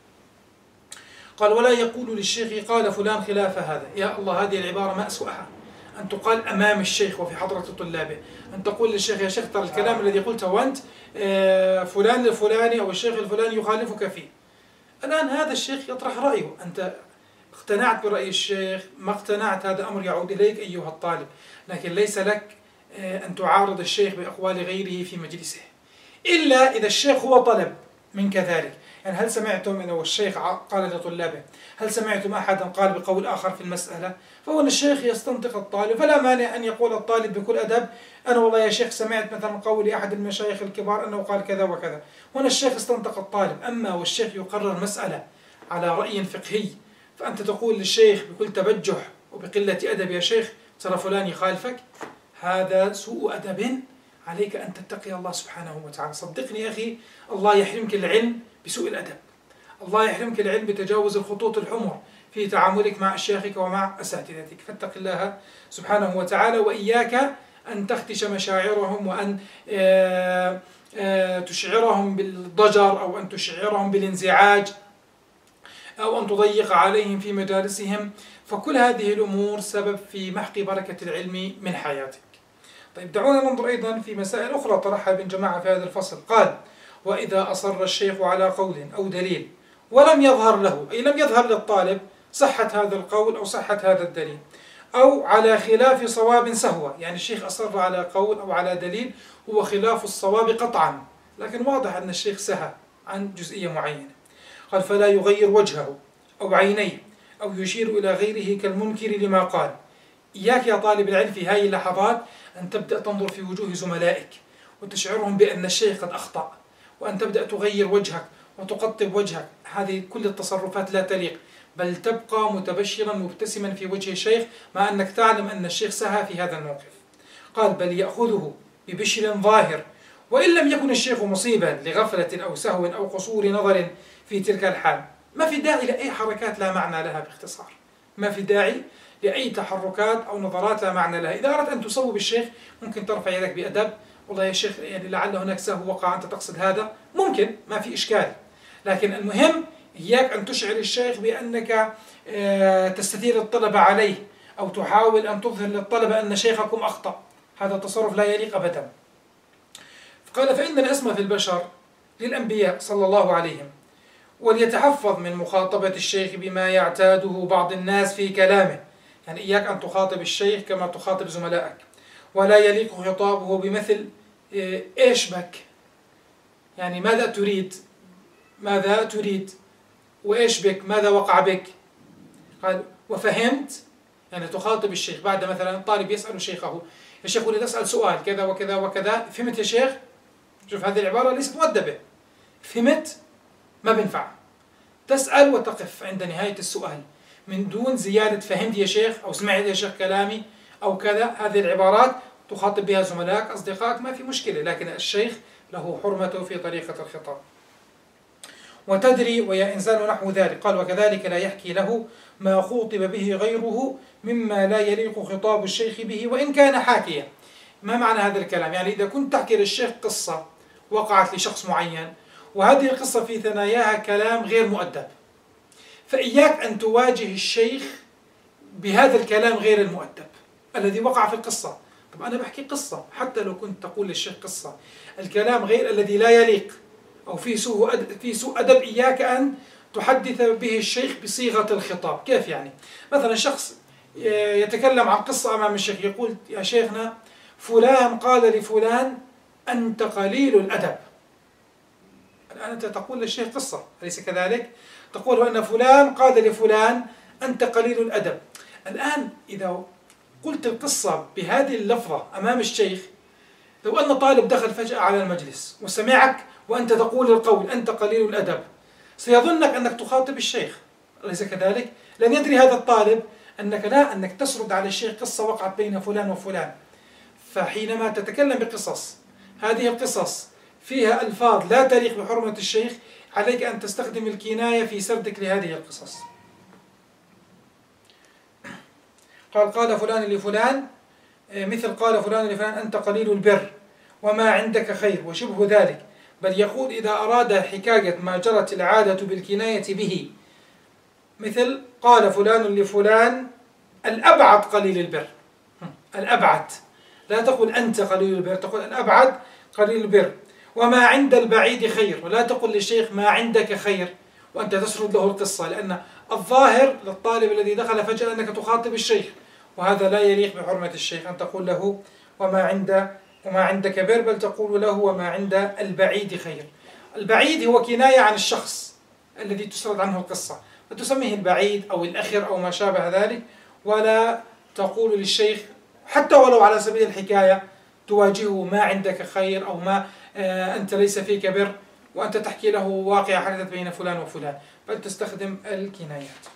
S2: قال ولا يقول للشيخ قال فلان خلاف هذا. يا الله، هذه العبارة ما أسوأها، أن تقال أمام الشيخ وفي حضرة طلابه، أن تقول للشيخ يا شيخ ترى الكلام الذي قلته وأنت فلان الفلاني أو الشيخ الفلاني يخالفك فيه. الآن هذا الشيخ يطرح رأيه، أنت اقتنعت برأي الشيخ ما اقتنعت هذا أمر يعود إليك أيها الطالب، لكن ليس لك أن تعارض الشيخ بأقوال غيره في مجلسه، إلا إذا الشيخ هو طلب منك ذلك. يعني هل سمعتم أنه الشيخ قال لطلابه هل سمعتم أحدا قال بقول آخر في المسألة؟ فهنا الشيخ يستنطق الطالب، فلا مانع أن يقول الطالب بكل أدب أنا والله يا شيخ سمعت مثلا قول أحد المشايخ الكبار أنه قال كذا وكذا. هنا الشيخ استنطق الطالب. أما والشيخ يقرر مسألة على رأي فقهي فأنت تقول للشيخ بكل تبجح وبقلة أدب يا شيخ ترى فلان يخالفك، هذا سوء أدب. عليك أن تتقي الله سبحانه وتعالى. صدقني يا أخي، الله يحرمك العلم بسوء الأدب، الله يحرمك العلم بتجاوز الخطوط الحمر في تعاملك مع أشياخك ومع أساتذتك. فاتق الله سبحانه وتعالى، وإياك أن تخدش مشاعرهم وأن تشعرهم بالضجر أو أن تشعرهم بالانزعاج أو أن تضيق عليهم في مجالسهم، فكل هذه الأمور سبب في محق بركة العلم من حياتك. طيب دعونا ننظر أيضا في مسائل أخرى طرحها ابن جماعة في هذا الفصل. قال وإذا أصر الشيخ على قول أو دليل ولم يظهر له، أي لم يظهر للطالب صحة هذا القول أو صحة هذا الدليل، أو على خلاف صواب سهوا، يعني الشيخ أصر على قول أو على دليل هو خلاف الصواب قطعا، لكن واضح أن الشيخ سهى عن جزئية معينة. قال فلا يغير وجهه أو عينيه أو يشير إلى غيره كالمنكر لما قال. إياك يا طالب العلم في هذه اللحظات أن تبدأ تنظر في وجوه زملائك وتشعرهم بأن الشيخ قد أخطأ، وأن تبدأ تغير وجهك وتقطب وجهك. هذه كل التصرفات لا تليق، بل تبقى متبشرا مبتسما في وجه الشيخ مع أنك تعلم أن الشيخ سهى في هذا الموقف. قال بل يأخذه ببشر ظاهر، وإن لم يكن الشيخ مصيبا لغفلة أو سهو أو قصور نظر في تلك الحال. ما في داعي لأي حركات لا معنى لها. باختصار ما في داعي لأي تحركات أو نظرات لا معنى لها. إذا أردت أن تصوب الشيخ ممكن ترفع يدك بأدب، والله يا شيخ يعني لعل هناك سهو وقع أنت تقصد هذا، ممكن ما في إشكال، لكن المهم إياك أن تشعر الشيخ بأنك تستثير الطلبة عليه أو تحاول أن تظهر للطلبة أن شيخكم أخطأ. هذا التصرف لا يليق أبدا. قال فإن العصمة في البشر للأنبياء صلى الله عليهم، وليتحفظ من مخاطبة الشيخ بما يعتاده بعض الناس في كلامه. يعني إياك أن تخاطب الشيخ كما تخاطب زملائك، ولا يليق خطابه بمثل إيش بك، يعني ماذا تريد، ماذا تريد، وإيش بك، ماذا وقع بك. قال وفهمت، يعني تخاطب الشيخ بعد مثلا طالب يسأل شيخه يا شيخ أريد أسأل سؤال كذا وكذا وكذا، فهمت يا شيخ؟ شوف هذه العبارة ليست مؤدبة. فهمت ما بنفع، تسأل وتقف عند نهاية السؤال من دون زيادة فهمت يا شيخ أو سمعت يا شيخ كلامي أو كذا. هذه العبارات تخاطب بها زملائك أصدقائك ما في مشكلة، لكن الشيخ له حرمته في طريقة الخطاب. وتدري ويا إنسان نحو ذلك. قال وكذلك لا يحكي له ما خوطب به غيره مما لا يليق خطاب الشيخ به وإن كان حاكيا. ما معنى هذا الكلام؟ يعني إذا كنت تحكي للشيخ قصة وقعت لشخص معين، وهذه القصة في ثناياها كلام غير مؤدب، فإياك أن تواجه الشيخ بهذا الكلام غير المؤدب الذي وقع في القصة. طب أنا بحكي قصة، حتى لو كنت تقول للشيخ قصة، الكلام غير الذي لا يليق أو في سوء أدب, في سوء أدب إياك أن تحدث به الشيخ بصيغة الخطاب. كيف يعني؟ مثلا شخص يتكلم عن قصة أمام الشيخ، يقول يا شيخنا فلان قال لفلان أنت قليل الأدب. الآن أنت تقول للشيخ قصة، أليس كذلك؟ تقول أن فلان قال لفلان أنت قليل الأدب. الآن إذا قلت القصة بهذه اللفظة أمام الشيخ، لو أن طالب دخل فجأة على المجلس وسمعك وأنت تقول القول أنت قليل الأدب، سيظنك أنك تخاطب الشيخ، أليس كذلك؟ لن يدري هذا الطالب أنك لا أنك تسرد على الشيخ قصة وقعت بين فلان وفلان. فحينما تتكلم بقصص، هذه القصص فيها ألفاظ لا تليق بحرمة الشيخ، عليك أن تستخدم الكناية في سردك لهذه القصص. قال قال فلان لفلان، مثل قال فلان لفلان أنت قليل البر وما عندك خير وشبه ذلك. بل يقول إذا أراد حكاية ما جرت العادة بالكناية به، مثل قال فلان لفلان الأبعد قليل البر. الأبعد، لا تقول أنت قليل البر، تقول الأبعد قليل البر. وما عند البعيد خير، ولا تقل للشيخ ما عندك خير وأنت تسرد له القصة، لأن الظاهر للطالب الذي دخل فجأة أنك تخاطب الشيخ، وهذا لا يليق بحرمة الشيخ أن تقول له وما عند وما عندك بر، بل تقول له وما عند البعيد خير. البعيد هو كناية عن الشخص الذي تسرد عنه القصة، فتسميه البعيد أو الأخر أو ما شابه ذلك، ولا تقول للشيخ حتى ولو على سبيل الحكاية تواجهه ما عندك خير أو ما آه أنت ليس فيك بر، وأنت تحكي له واقعة حدثت بين فلان وفلان، بل تستخدم الكنايات.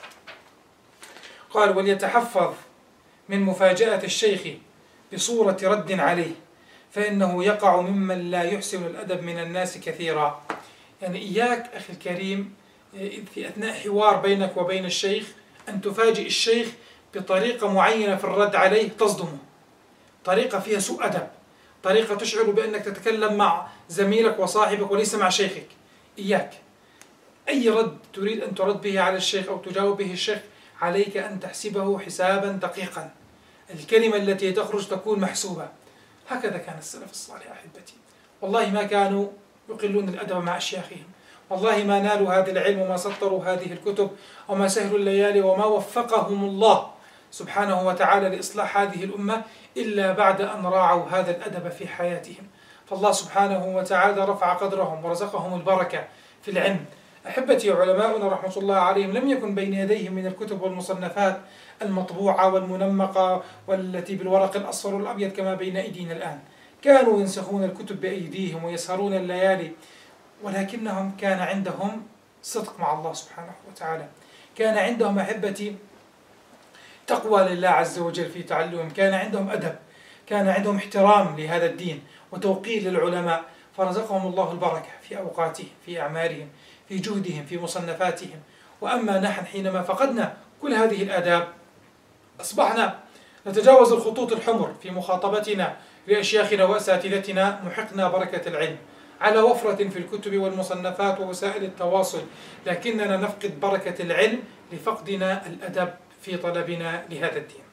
S2: قال وليتحفظ من مفاجأة الشيخ بصورة رد عليه، فإنه يقع ممن لا يحسن الأدب من الناس كثيرا. يعني إياك أخي الكريم في أثناء حوار بينك وبين الشيخ أن تفاجئ الشيخ بطريقة معينة في الرد عليه تصدمه، طريقة فيها سوء أدب، طريقة تشعر بأنك تتكلم مع زميلك وصاحبك وليس مع شيخك. إياك أي رد تريد أن ترد به على الشيخ أو تجاوب به الشيخ، عليك أن تحسبه حسابا دقيقا، الكلمة التي تخرج تكون محسوبة. هكذا كان السلف الصالح أحبتي، والله ما كانوا يقلون الأدب مع أشياخهم، والله ما نالوا هذا العلم وما سطروا هذه الكتب وما سهروا الليالي وما وفقهم الله سبحانه وتعالى لإصلاح هذه الأمة إلا بعد أن راعوا هذا الأدب في حياتهم. فالله سبحانه وتعالى رفع قدرهم ورزقهم البركة في العلم. أحبتي علماؤنا رحمة الله عليهم لم يكن بين يديهم من الكتب والمصنفات المطبوعة والمنمقة والتي بالورق الأصفر والأبيض كما بين أيدينا الآن، كانوا ينسخون الكتب بأيديهم ويسهرون الليالي، ولكنهم كان عندهم صدق مع الله سبحانه وتعالى، كان عندهم أحبتي تقوى لله عز وجل في تعلمهم، كان عندهم أدب، كان عندهم احترام لهذا الدين وتوقير للعلماء، فرزقهم الله البركة في أوقاتهم، في أعمارهم، في جهدهم، في مصنفاتهم. وأما نحن حينما فقدنا كل هذه الآداب أصبحنا نتجاوز الخطوط الحمر في مخاطبتنا لأشياخنا وأساتذتنا، محقنا بركة العلم على وفرة في الكتب والمصنفات ووسائل التواصل، لكننا نفقد بركة العلم لفقدنا الأدب في طلبنا لهذا الدين.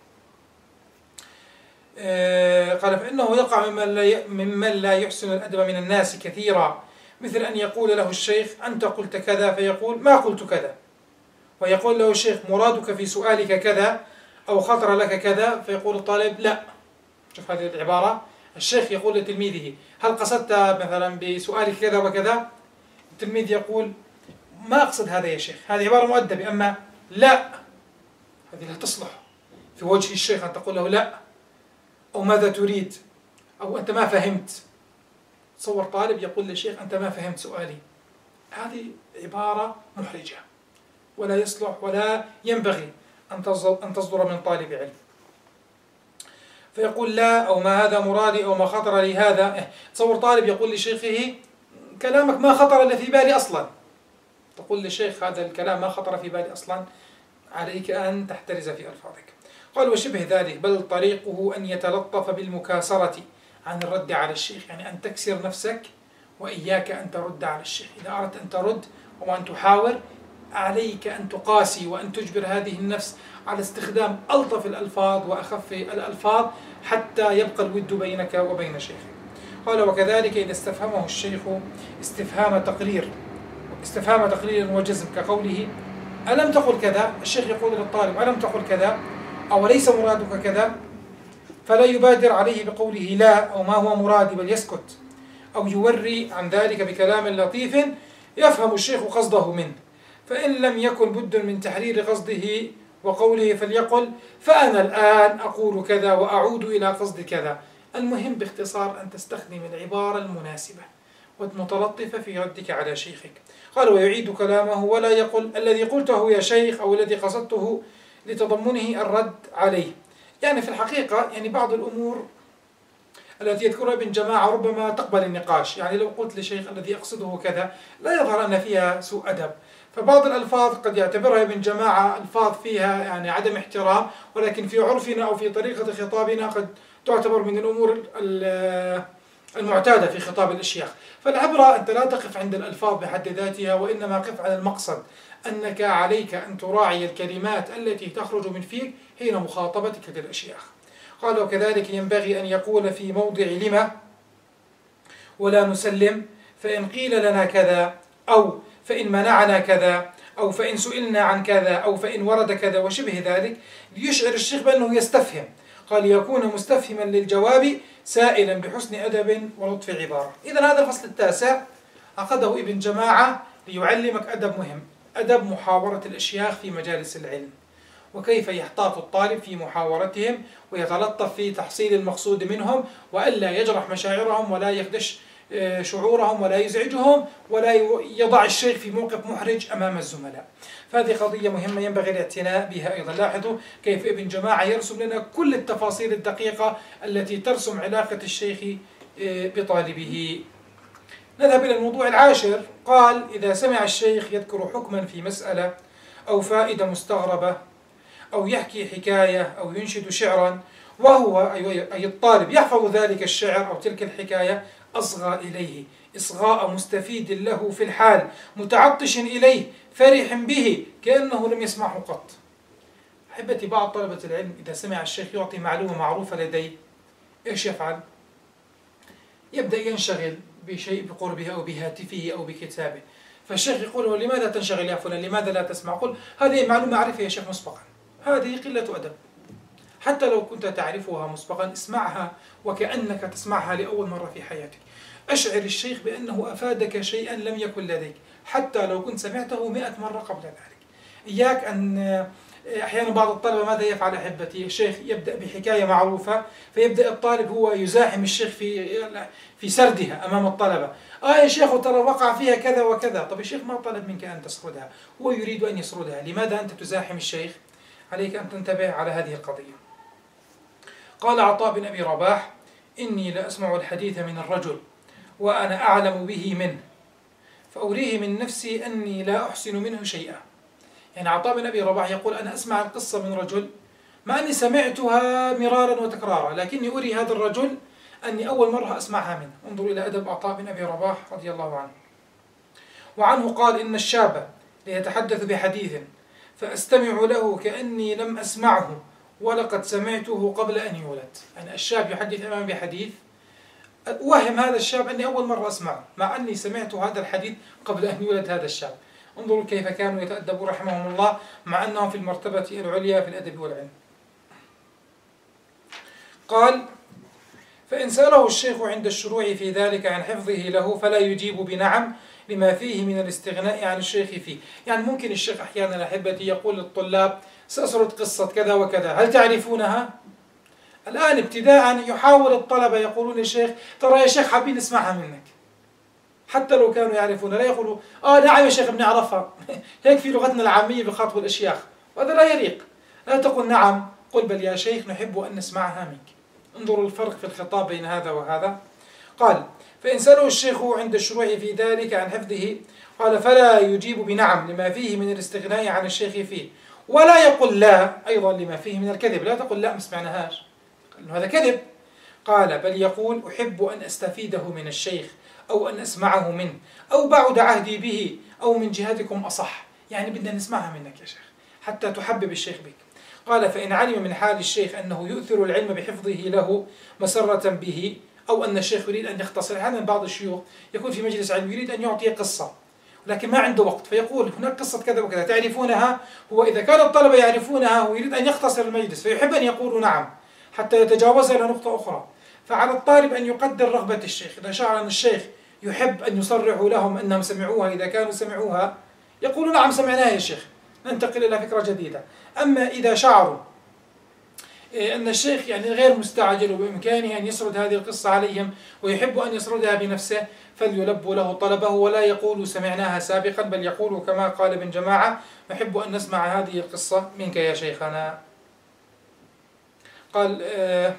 S2: آه قال فإنه يقع ممن لا, ممن لا يحسن الأدب من الناس كثيرا، مثل أن يقول له الشيخ أنت قلت كذا فيقول ما قلت كذا، ويقول له الشيخ مرادك في سؤالك كذا أو خطر لك كذا، فيقول الطالب لا. شوف هذه العبارة، الشيخ يقول لتلميذه هل قصدت مثلا بسؤالك كذا وكذا؟ التلميذ يقول ما أقصد هذا يا شيخ، هذه عبارة مؤدبة، أما لا هذه لا تصلح في وجه الشيخ أن تقول له لا أو ماذا تريد أو أنت ما فهمت. تصور طالب يقول للشيخ أنت ما فهمت سؤالي، هذه عبارة محرجة ولا يصلح ولا ينبغي أن تصدر من طالب علم. فيقول لا أو ما هذا مرادي أو ما خطر لي هذا. تصور طالب يقول لشيخه كلامك ما خطر لي في بالي أصلا، تقول للشيخ هذا الكلام ما خطر في بالي أصلا، عليك أن تحترز في ألفاظك. قال وشبه ذلك، بل طريقه أن يتلطف بالمكاسرة عن الرد على الشيخ، يعني أن تكسر نفسك وإياك أن ترد على الشيخ. إذا أردت أن ترد وأن تحاور عليك أن تقاسي وأن تجبر هذه النفس على استخدام ألطف الألفاظ وأخف الألفاظ حتى يبقى الود بينك وبين شيخك. قال وكذلك إذا استفهمه الشيخ استفهام تقرير استفهام تقرير وجزم كقوله ألم تقل كذا، الشيخ يقول للطالب ألم تقل كذا أو ليس مرادك كذا، فلا يبادر عليه بقوله لا أو ما هو مرادي، بل يسكت أو يوري عن ذلك بكلام لطيف يفهم الشيخ قصده منه. فإن لم يكن بد من تحرير قصده وقوله فليقل فأنا الآن أقول كذا وأعود إلى قصد كذا. المهم باختصار أن تستخدم العبارة المناسبة والمتلطفة في ردك على شيخك. قال ويعيد كلامه ولا يقل الذي قلته يا شيخ أو الذي قصدته لتضمنه الرد عليه. يعني في الحقيقة يعني بعض الأمور التي يذكرها ابن جماعة ربما تقبل النقاش. يعني لو قلت لشيخ الذي أقصده كذا لا يظهر أن فيها سوء أدب، فبعض الألفاظ قد يعتبرها ابن جماعة ألفاظ فيها يعني عدم احترام، ولكن في عرفنا أو في طريقة خطابنا قد تعتبر من الأمور المعتادة في خطاب الأشياخ. فالعبرة أنت لا تقف عند الألفاظ بحد ذاتها، وإنما قف على المقصد، أنك عليك أن تراعي الكلمات التي تخرج من فيك حين مخاطبتك للأشياخ. قال وكذلك ينبغي أن يقول في موضع لما ولا نسلم، فإن قيل لنا كذا أو فإن منعنا كذا أو فإن سئلنا عن كذا أو فإن ورد كذا وشبه ذلك، ليشعر الشيخ بأنه يستفهم. قال يكون مستفهما للجواب سائلا بحسن أدب ولطف عبارة. إذن هذا الفصل التاسع عقده ابن جماعة ليعلمك أدب مهم، أدب محاورة الأشياخ في مجالس العلم، وكيف يحتاط الطالب في محاورتهم ويتلطف في تحصيل المقصود منهم، وألا يجرح مشاعرهم ولا يخدش شعورهم ولا يزعجهم ولا يضع الشيخ في موقف محرج أمام الزملاء. فهذه قضية مهمة ينبغي الاعتناء بها أيضا. لاحظوا كيف ابن جماعة يرسم لنا كل التفاصيل الدقيقة التي ترسم علاقة الشيخ بطالبه. نذهب إلى الموضوع العاشر. قال إذا سمع الشيخ يذكر حكما في مسألة أو فائدة مستغربة أو يحكي حكاية أو ينشد شعرا، وهو أي الطالب يحفظ ذلك الشعر أو تلك الحكاية، أصغى إليه إصغاء مستفيد له في الحال، متعطش إليه فرح به كأنه لم يسمعه قط. أحبتي بعض طلبة العلم إذا سمع الشيخ يعطي معلومة معروفة لديه إيش يفعل؟ يبدأ ينشغل بشيء بقربه أو بهاتفه أو بكتابه. فالشيخ يقول له لماذا تنشغل يا فلان؟ لماذا لا تسمع؟ قل هذه معلومة أعرفها يا شيخ مسبقا. هذه قلة أدب. حتى لو كنت تعرفها مسبقا اسمعها وكأنك تسمعها لأول مرة في حياتك. أشعر الشيخ بأنه أفادك شيئا لم يكن لديك حتى لو كنت سمعته مئة مرة قبل ذلك. إياك أن أحيانا بعض الطلبة ماذا يفعل أحبتي؟ الشيخ يبدأ بحكاية معروفة فيبدأ الطالب هو يزاحم الشيخ في في سردها أمام الطلبة. آه يا شيخ ترى وقع فيها كذا وكذا. طب الشيخ ما طلب منك أن تسردها، هو يريد أن يسردها. لماذا أنت تزاحم الشيخ؟ عليك أن تنتبه على هذه القضية. قال عطاء بن أبي رباح إني لأسمع الحديث من الرجل وأنا أعلم به منه فأريه من نفسي أني لا أحسن منه شيئا. يعني عطاء بن أبي رباح يقول أنا أسمع القصة من رجل مع أني سمعتها مرارا وتكرارا، لكني أري هذا الرجل أني أول مرة أسمعها منه. انظروا إلى أدب عطاء بن أبي رباح رضي الله عنه. وعنه قال إن الشاب ليتحدث بحديث فأستمع له كأني لم أسمعه ولقد سمعته قبل أن يولد. يعني الشاب يحدث أمامي بحديث أوهم هذا الشاب أني أول مرة أسمعه مع أني سمعت هذا الحديث قبل أن يولد هذا الشاب. انظروا كيف كانوا يتأدبون رحمهم الله مع أنهم في المرتبة العليا في الأدب والعلم. قال فإن سأله الشيخ عند الشروع في ذلك عن حفظه له فلا يجيب بنعم لما فيه من الاستغناء عن الشيخ فيه. يعني ممكن الشيخ أحيانا أحبتي يقول للطلاب سأسرد قصة كذا وكذا، هل تعرفونها؟ الآن ابتداء يحاول الطلبة يقولون للشيخ ترى يا شيخ حابين نسمعها منك، حتى لو كانوا يعرفون. لا يقولوا آه نعم يا شيخ بنعرفها هيك في لغتنا العامية بخاطب الأشياخ، وهذا لا يليق. لا تقول نعم، قل بل يا شيخ نحب أن نسمعها منك. انظروا الفرق في الخطاب بين هذا وهذا. قال فإن سأله الشيخ عند الشروع في ذلك عن حفظه قال فلا يجيب بنعم لما فيه من الاستغناء عن الشيخ فيه، ولا يقول لا أيضا لما فيه من الكذب. لا تقول لا ما سمعناهاش، هذا كذب. قال بل يقول أحب أن أستفيده من الشيخ أو أن أسمعه منه، أو بعد عهدي به، أو من جهتكم أصح. يعني بدنا نسمعها منك يا شيخ حتى تحبب الشيخ بك. قال فإن علم من حال الشيخ أنه يؤثر العلم بحفظه له مسرة به، أو أن الشيخ يريد أن يختصر. هذا من بعض الشيوخ يكون في مجلس علم يريد أن يعطي قصة لكن ما عنده وقت، فيقول هناك قصة كذا وكذا تعرفونها. هو إذا كان الطلبة يعرفونها هو يريد أن يختصر المجلس، فيحب أن يقولوا نعم حتى يتجاوز إلى نقطة أخرى. فعلى الطالب أن يقدر رغبة الشيخ. إذا شعر أن الشيخ يحب أن يصرحوا لهم أنهم سمعوها، إذا كانوا سمعوها يقولوا نعم سمعناها يا شيخ، ننتقل إلى فكرة جديدة. أما إذا شعروا أن الشيخ يعني غير مستعجل وبإمكانه أن يسرد هذه القصة عليهم ويحب أن يسردها بنفسه، فليلبوا له طلبه ولا يقولوا سمعناها سابقا، بل يقولوا كما قال ابن جماعة نحب أن نسمع هذه القصة منك يا شيخنا. قال آه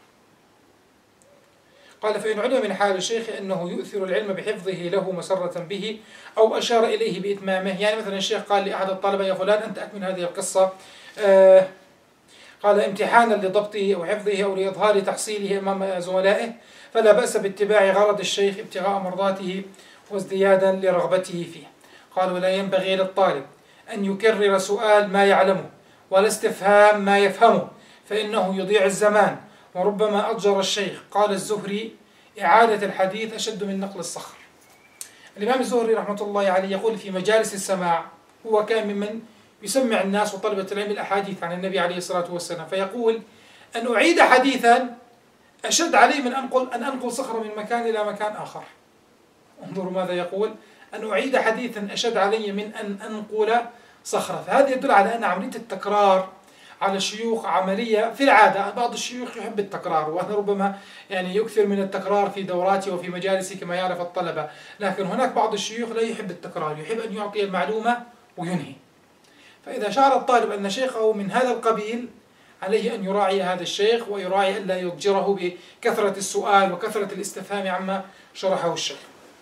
S2: قال فإن علم من حال الشيخ أنه يؤثر العلم بحفظه له مسرة به، أو أشار إليه بإتمامه. يعني مثلا الشيخ قال لأحد الطلبة يا فلان أنت أكمل هذه القصة، آه قال امتحانا لضبطه أو حفظه أو لإظهار تحصيله أمام زملائه، فلا بأس باتباع غرض الشيخ ابتغاء مرضاته وازديادا لرغبته فيه. قال ولا ينبغي للطالب أن يكرر سؤال ما يعلمه ولا استفهام ما يفهمه، فإنه يضيع الزمان وربما أضجر الشيخ. قال الزهري إعادة الحديث أشد من نقل الصخر. الإمام الزهري رحمة الله عليه يقول في مجالس السماع، هو كان ممن يسمع الناس وطلبة العلم الأحاديث عن النبي عليه الصلاة والسلام، فيقول أن أعيد حديثا أشد علي من أنقل أن أنقل صخرة من مكان إلى مكان آخر. انظروا ماذا يقول، أن أعيد حديثا أشد علي من أن أنقل صخرة. فهذا يدل على أن عملية التكرار على الشيوخ عملية في العادة. بعض الشيوخ يحب التكرار، وأنا ربما يعني يكثر من التكرار في دوراتي وفي مجالسي كما يعرف الطلبة، لكن هناك بعض الشيوخ لا يحب التكرار، يحب أن يعطي المعلومة وينهي. فإذا شعر الطالب أن شيخه من هذا القبيل عليه أن يراعي هذا الشيخ، ويراعي أن لا يضجره بكثرة السؤال وكثرة الاستفهام عما شرحه الشيخ.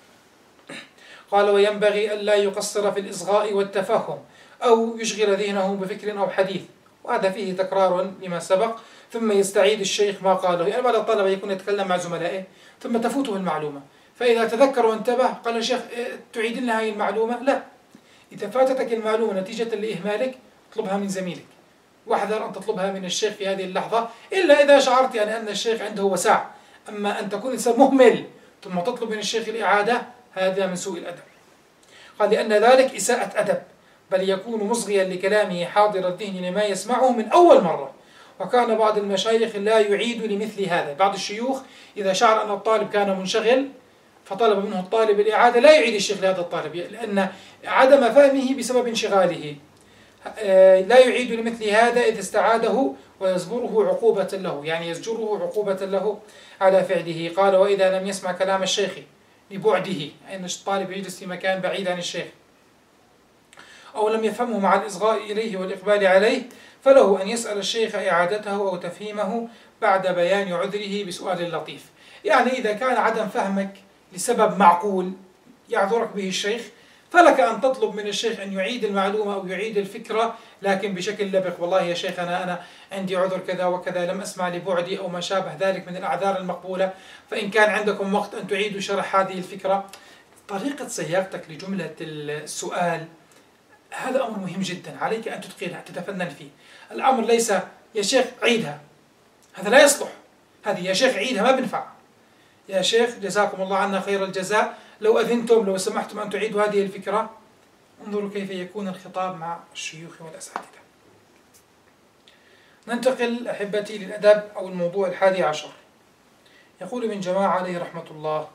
S2: قال وينبغي أن لا يقصر في الإصغاء والتفهم أو يشغل ذهنه بفكر أو حديث، وهذا فيه تكرار لما سبق، ثم يستعيد الشيخ ما قاله. يعني بعض الطلبة يكون يتكلم مع زملائه ثم تفوته المعلومة، فإذا تذكر وانتبه قال الشيخ تعيد لنا هذه المعلومة؟ لا، إذا فاتتك المعلومة نتيجة لإهمالك اطلبها من زميلك، واحذر أن تطلبها من الشيخ في هذه اللحظة، إلا إذا شعرت يعني أن الشيخ عنده وسع. أما أن تكون إنسان مهمل ثم تطلب من الشيخ الإعادة هذا من سوء الأدب. قال لأن ذلك إساءة أدب، بل يكون مصغيا لكلامه حاضر الذهن لما يسمعه من أول مرة. وكان بعض المشايخ لا يعيد لمثل هذا. بعض الشيوخ إذا شعر أن الطالب كان منشغل فطلب منه الطالب الإعادة لا يعيد الشيخ لهذا الطالب، لأن عدم فهمه بسبب انشغاله. لا يعيد لمثل هذا إذا استعاده ويزجره عقوبة له، يعني يزجره عقوبة له على فعله. قال وإذا لم يسمع كلام الشيخ لبعده، أن الطالب يجلس في مكان بعيد عن الشيخ، أو لم يفهمه مع الإصغاء إليه والإقبال عليه، فله أن يسأل الشيخ إعادته أو تفهيمه بعد بيان عذره بسؤال لطيف. يعني إذا كان عدم فهمك لسبب معقول يعذرك به الشيخ، فلك أن تطلب من الشيخ أن يعيد المعلومة أو يعيد الفكرة، لكن بشكل لبق. والله يا شيخ أنا, أنا عندي عذر كذا وكذا، لم أسمع لبعدي أو ما شابه ذلك من الأعذار المقبولة، فإن كان عندكم وقت أن تعيدوا شرح هذه الفكرة. طريقة صياغتك لجملة السؤال هذا أمر مهم جدا، عليك أن تتقنها تتفنن فيه. الأمر ليس يا شيخ عيدها، هذا لا يصلح. هذه يا شيخ عيدها ما بنفع. يا شيخ جزاكم الله عنا خير الجزاء، لو أذنتم لو سمحتم أن تعيدوا هذه الفكرة. انظروا كيف يكون الخطاب مع الشيوخ والأساتذة. ننتقل أحبتي للأدب أو الموضوع الحادي عشر. يقول ابن جماعة عليه رحمة الله،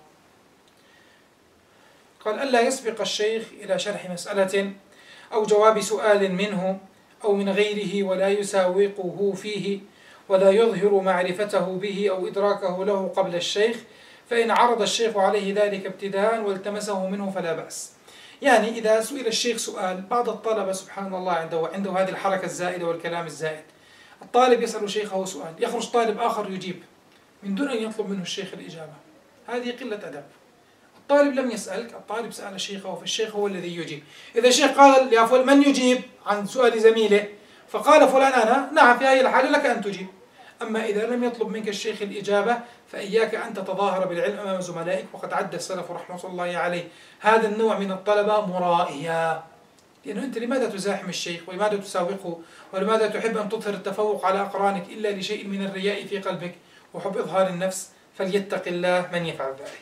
S2: قال ألا يسبق الشيخ إلى شرح مسألة أو جواب سؤال منه أو من غيره، ولا يساوقه فيه، ولا يظهر معرفته به أو إدراكه له قبل الشيخ، فإن عرض الشيخ عليه ذلك ابتداء والتمسه منه فلا بأس. يعني إذا سئل الشيخ سؤال، بعض الطلبة سبحان الله عنده عنده هذه الحركة الزائدة والكلام الزائد. الطالب يسأل شيخه سؤال، يخرج طالب آخر يجيب من دون أن يطلب منه الشيخ الإجابة، هذه قلة أدب. الطالب لم يسألك، الطالب سأل شيخه، فالشيخ هو الذي يجيب. إذا الشيخ قال يا فلان من يجيب عن سؤال زميله، فقال فلان أنا، نعم في هذه الحالة لك أن تجيب. أما إذا لم يطلب منك الشيخ الإجابة فإياك أن تتظاهر بالعلم أمام زملائك، وقد عد السلف رحمة الله عليه هذا النوع من الطلبة مرائيا. لأنه أنت لماذا تزاحم الشيخ ولماذا تساوقه ولماذا تحب أن تظهر التفوق على أقرانك إلا لشيء من الرياء في قلبك وحب إظهار النفس؟ فليتق الله من يفعل ذلك.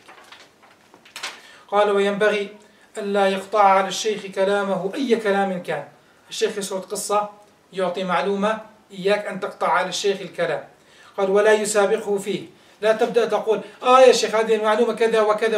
S2: قال وينبغي ألا يقطع على الشيخ كلامه أي كلام كان. الشيخ يسرد قصة، يعطي معلومة، إياك أن تقطع على الشيخ الكلام. قال ولا يسابقه فيه، لا تبدأ تقول آه يا شيخ هذه المعلومة كذا وكذا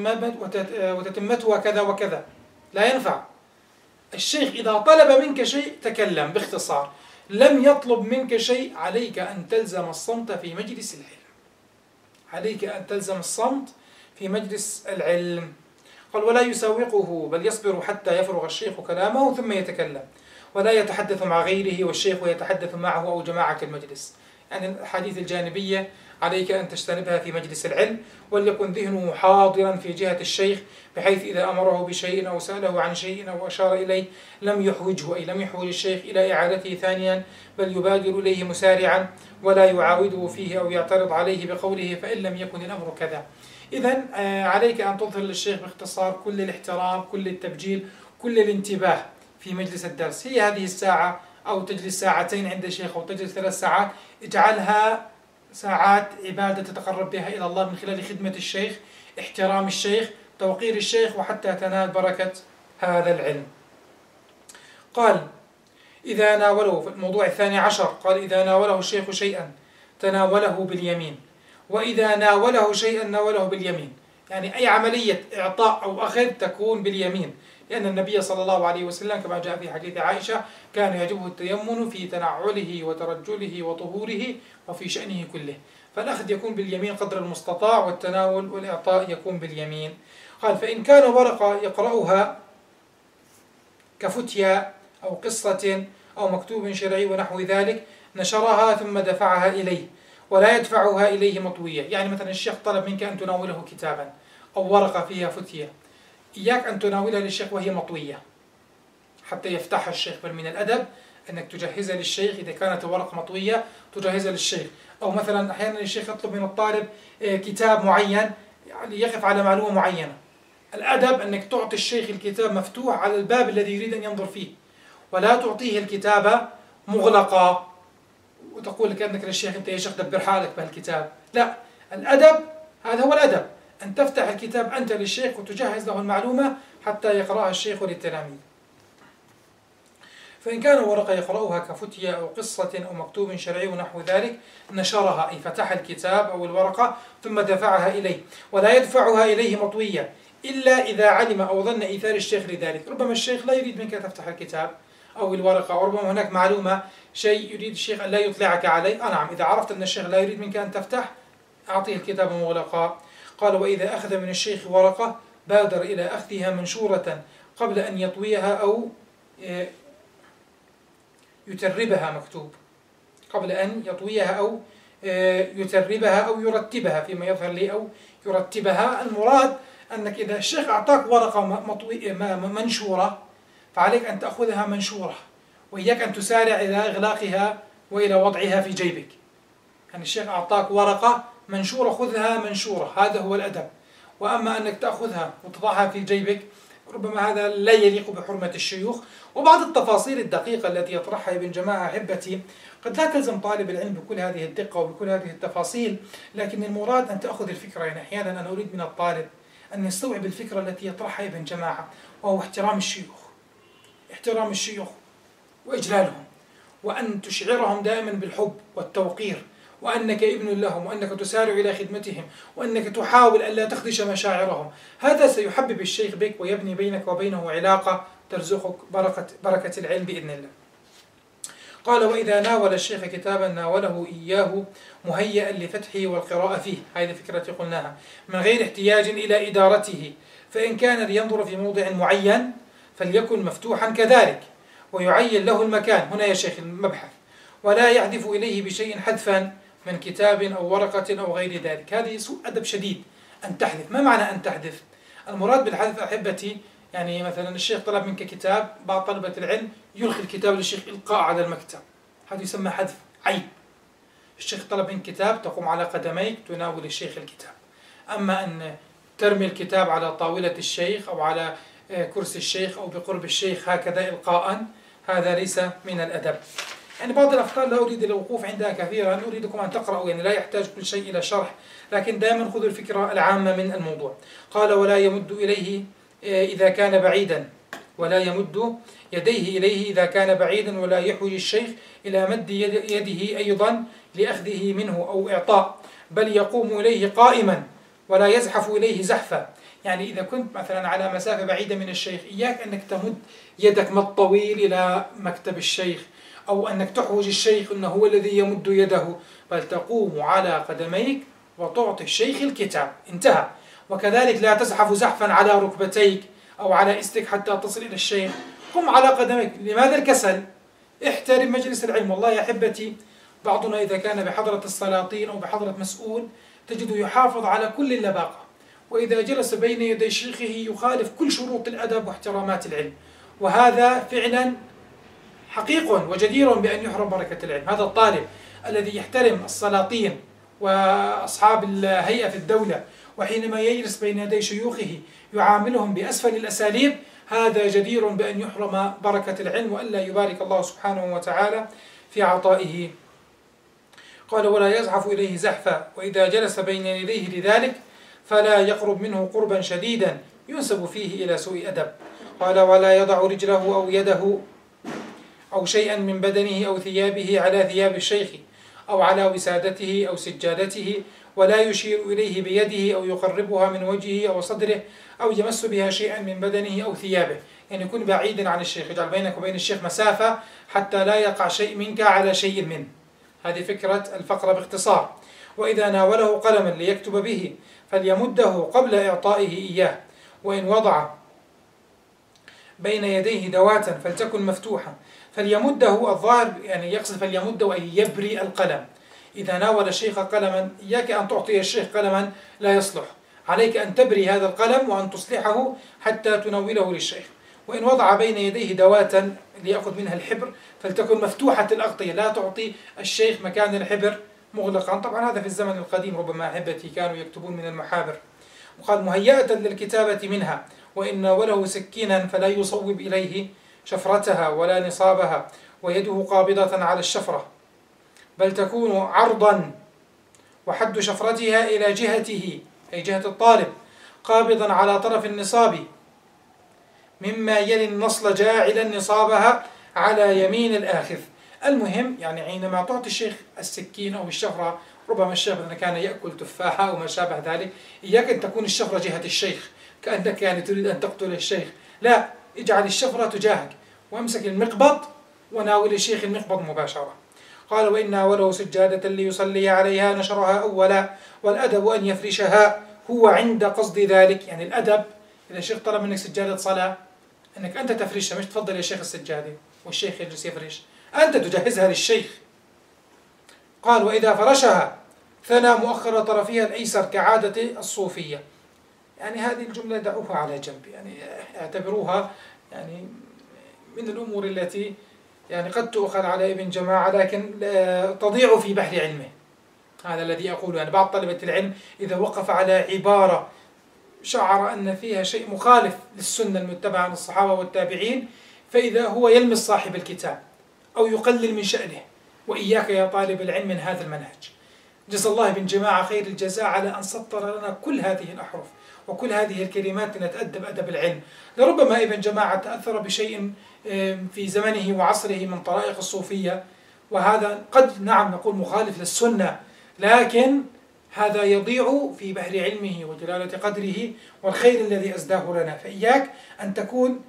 S2: وتتمتها كذا وكذا، لا ينفع. الشيخ إذا طلب منك شيء تكلم باختصار، لم يطلب منك شيء عليك أن تلزم الصمت في مجلس العلم. عليك أن تلزم الصمت في مجلس العلم. قال ولا يساوقه بل يصبر حتى يفرغ الشيخ كلامه ثم يتكلم، ولا يتحدث مع غيره والشيخ يتحدث معه أو جماعة المجلس. يعني الأحاديث الجانبية عليك أن تجتنبها في مجلس العلم، وليكن ذهنه حاضرا في جهة الشيخ، بحيث إذا أمره بشيء أو سأله عن شيء أو أشار إليه لم يحوجه، أي لم يحوج الشيخ إلى إعادته ثانيا، بل يبادر إليه مسارعا ولا يعاوده فيه أو يعترض عليه بقوله فإن لم يكن الأمر كذا. إذن عليك أن تظهر للشيخ باختصار كل الاحترام، كل التبجيل، كل الانتباه في مجلس الدرس. هي هذه الساعة، أو تجلس ساعتين عند الشيخ أو تجلس ثلاث ساعات، اجعلها ساعات عبادة تتقرب بها إلى الله من خلال خدمة الشيخ، احترام الشيخ، توقير الشيخ، وحتى تنال بركة هذا العلم. قال إذا ناوله، في الموضوع الثاني عشر، قال إذا ناوله الشيخ شيئا تناوله باليمين، وإذا ناوله شيئا ناوله باليمين. يعني أي عملية إعطاء أو أخذ تكون باليمين، لأن النبي صلى الله عليه وسلم كما جاء في حديث عائشة كان يعجبه التيمن في تنعله وترجله وطهوره وفي شأنه كله. فالأخذ يكون باليمين قدر المستطاع، والتناول والإعطاء يكون باليمين. قال فإن كان ورقة يقرأها كفتيا أو قصة أو مكتوب شرعي ونحو ذلك نشرها ثم دفعها إليه، ولا يدفعها إليه مطوية. يعني مثلا الشيخ طلب منك أن تناوله كتابا أو ورقة فيها فتية، إياك أن تناولها للشيخ وهي مطوية حتى يفتحها الشيخ، بل من الأدب أنك تجهزها للشيخ. إذا كانت الورقة مطوية تجهزها للشيخ. أو مثلا أحيانا الشيخ يطلب من الطالب كتاب معين يعني يقف على معلومة معينة، الأدب أنك تعطي الشيخ الكتاب مفتوح على الباب الذي يريد أن ينظر فيه، ولا تعطيه الكتابة مغلقة وتقول كأنك للشيخ أنت يا شيخ دبر حالك بهالكتاب. لا، الأدب هذا هو الأدب، أن تفتح الكتاب أنت للشيخ وتجهز له المعلومة حتى يقرأها الشيخ للتلاميذ. فإن كان ورقة يقرأها كفتية أو قصة أو مكتوب شرعي ونحو ذلك نشرها، أي فتح الكتاب أو الورقة ثم دفعها إليه، ولا يدفعها إليه مطوية إلا إذا علم أو ظن إيثار الشيخ لذلك. ربما الشيخ لا يريد منك تفتح الكتاب أو الورقة، أو ربما هناك معلومة شيء يريد الشيخ أن لا يطلعك عليه. آه نعم، إذا عرفت أن الشيخ لا يريد منك أن تفتح أعطيه الكتاب مغلقا. قال وإذا أخذ من الشيخ ورقة بادر إلى أخذها منشورة قبل أن يطويها أو يتربها، مكتوب قبل أن يطويها أو يتربها أو يرتبها فيما يظهر لي، أو يرتبها. المراد أنك إذا الشيخ أعطاك ورقة منشورة فعليك أن تأخذها منشورة، وإياك أن تسارع إلى إغلاقها وإلى وضعها في جيبك. يعني الشيخ أعطاك ورقة منشورة خذها منشورة، هذا هو الأدب. وأما أنك تأخذها وتضعها في جيبك ربما هذا لا يليق بحرمة الشيوخ. وبعض التفاصيل الدقيقة التي يطرحها ابن جماعة أحبتي قد لا تلزم طالب العلم بكل هذه الدقة وبكل هذه التفاصيل، لكن المراد أن تأخذ الفكرة. يعني أحيانا أنا أريد من الطالب أن يستوعب الفكرة التي يطرحها ابن جماعة، وهو احترام الشيوخ، احترام الشيوخ وإجلالهم، وأن تشعرهم دائما بالحب والتوقير، وأنك ابن لهم، وأنك تسارع إلى خدمتهم، وأنك تحاول ألا تخدش مشاعرهم. هذا سيحبب الشيخ بك ويبني بينك وبينه علاقة ترزقك بركة, بركة العلم بإذن الله. قال وإذا ناول الشيخ كتابا ناوله إياه مهيئا لفتحه والقراءة فيه، هذه فكرة قلناها، من غير احتياج إلى إدارته. فإن كان لينظر في موضع معين فليكن مفتوحا كذلك، ويعين له المكان. هنا يا شيخ المبحث، ولا يحذف إليه بشيء حذفا من كتاب أو ورقة أو غير ذلك. هذه سوء أدب شديد أن تحذف. ما معنى أن تحذف؟ المراد بالحذف أحبتي يعني مثلا الشيخ طلب منك كتاب، بعض طلبة العلم يلقي الكتاب للشيخ إلقاء على المكتب، هذا يسمى حذف، عيب. الشيخ طلب منك كتاب، تقوم على قدميك تناول الشيخ الكتاب. أما أن ترمي الكتاب على طاولة الشيخ أو على كرسي الشيخ أو بقرب الشيخ هكذا إلقاء، هذا ليس من الأدب. يعني بعض الأفكار لا أريد الوقوف عندها كثيرا، أريدكم أن تقرأوا، يعني لا يحتاج كل شيء إلى شرح، لكن دائما خذوا الفكرة العامة من الموضوع. قال ولا يمد إليه إذا كان بعيدا، ولا يمد يديه إليه إذا كان بعيدا، ولا يحوج الشيخ إلى مد يده أيضا لأخذه منه أو إعطاء، بل يقوم إليه قائما ولا يزحف إليه زحفا. يعني إذا كنت مثلا على مسافة بعيدة من الشيخ، إياك أنك تمد يدك مد طويل إلى مكتب الشيخ، أو أنك تحوج الشيخ أنه هو الذي يمد يده، بل تقوم على قدميك وتعطي الشيخ الكتاب، انتهى. وكذلك لا تزحف زحفا على ركبتيك أو على إستك حتى تصل إلى الشيخ، قم على قدميك. لماذا الكسل؟ احترم مجلس العلم. والله يا أحبتي، بعضنا إذا كان بحضرة السلاطين أو بحضرة مسؤول تجده يحافظ على كل اللباقة، وإذا جلس بين يدي شيخه يخالف كل شروط الأدب واحترامات العلم، وهذا فعلا حقيق وجدير بأن يحرم بركة العلم. هذا الطالب الذي يحترم السلاطين وأصحاب الهيئة في الدولة، وحينما يجلس بين يدي شيوخه يعاملهم بأسفل الأساليب، هذا جدير بأن يحرم بركة العلم وألا يبارك الله سبحانه وتعالى في عطائه. قال ولا يزحف إليه زحفا، وإذا جلس بين يديه لذلك فلا يقرب منه قربا شديدا ينسب فيه إلى سوء أدب. قال ولا يضع رجله أو يده أو شيئا من بدنه أو ثيابه على ثياب الشيخ أو على وسادته أو سجادته، ولا يشير إليه بيده أو يقربها من وجهه أو صدره أو يمس بها شيئا من بدنه أو ثيابه. يعني يكون بعيدا عن الشيخ، يجعل بينك وبين الشيخ مسافة حتى لا يقع شيء منك على شيء منه. هذه فكرة الفقرة باختصار. وإذا ناوله قلما ليكتب به فليمده قبل إعطائه إياه، وإن وضع بين يديه دواتا فلتكن مفتوحة فليمده. الظاهر يعني يقصد فليمده أي يبري القلم. إذا ناول الشيخ قلما، إياك أن تعطي الشيخ قلما لا يصلح، عليك أن تبري هذا القلم وأن تصلحه حتى تناوله للشيخ. وإن وضع بين يديه دواتا ليأخذ منها الحبر فلتكن مفتوحة الأغطية، لا تعطي الشيخ مكان الحبر مغلقا. طبعا هذا في الزمن القديم ربما أحبتي كانوا يكتبون من المحابر. وقال مهيئة للكتابة منها. وإن ناوله سكينا فلا يصوب إليه شفرتها ولا نصابها ويده قابضة على الشفرة، بل تكون عرضا وحد شفرتها إلى جهته أي جهة الطالب، قابضا على طرف النصاب مما يلي النصل جاعلا نصابها على يمين الآخذ. المهم يعني حينما تعطي الشيخ السكين أو الشفرة، ربما الشيخ إذا كان يأكل تفاحة أو ما شابه ذلك، إياك أن تكون الشفرة جهة الشيخ كأنك يعني تريد أن تقتل الشيخ، لا، اجعل الشفرة تجاهك وامسك المقبض وناول الشيخ المقبض مباشرة. قال وإن ناوله سجادة ليصلي عليها نشرها أولا، والأدب أن يفرشها هو عند قصد ذلك. يعني الأدب إذا الشيخ طلب منك سجادة صلاة أنك أنت تفرشها، مش تفضل يا شيخ السجادة والشيخ يجلس يفرش، أنت تجهزها للشيخ. قال وإذا فرشها ثنى مؤخر طرفها الأيسر كعادة الصوفية. يعني هذه الجملة دعوها على جنب، يعني اعتبروها يعني من الأمور التي يعني قد تؤخذ على ابن جماعة لكن تضيع في بحر علمه. هذا الذي أقوله. يعني بعض طلبة العلم إذا وقف على عبارة شعر أن فيها شيء مخالف للسنة المتبعة عن الصحابة والتابعين، فإذا هو يلمس صاحب الكتاب أو يقلل من شأنه. وإياك يا طالب العلم من هذا المنهج. جزا الله ابن جماعة خير الجزاء على أن سطر لنا كل هذه الأحرف وكل هذه الكلمات لنتأدب أدب العلم. لربما ابن جماعة تأثر بشيء في زمنه وعصره من طرائق الصوفية، وهذا قد نعم نقول مخالف للسنة، لكن هذا يضيع في بحر علمه وجلالة قدره والخير الذي أزداه لنا. فإياك أن تكون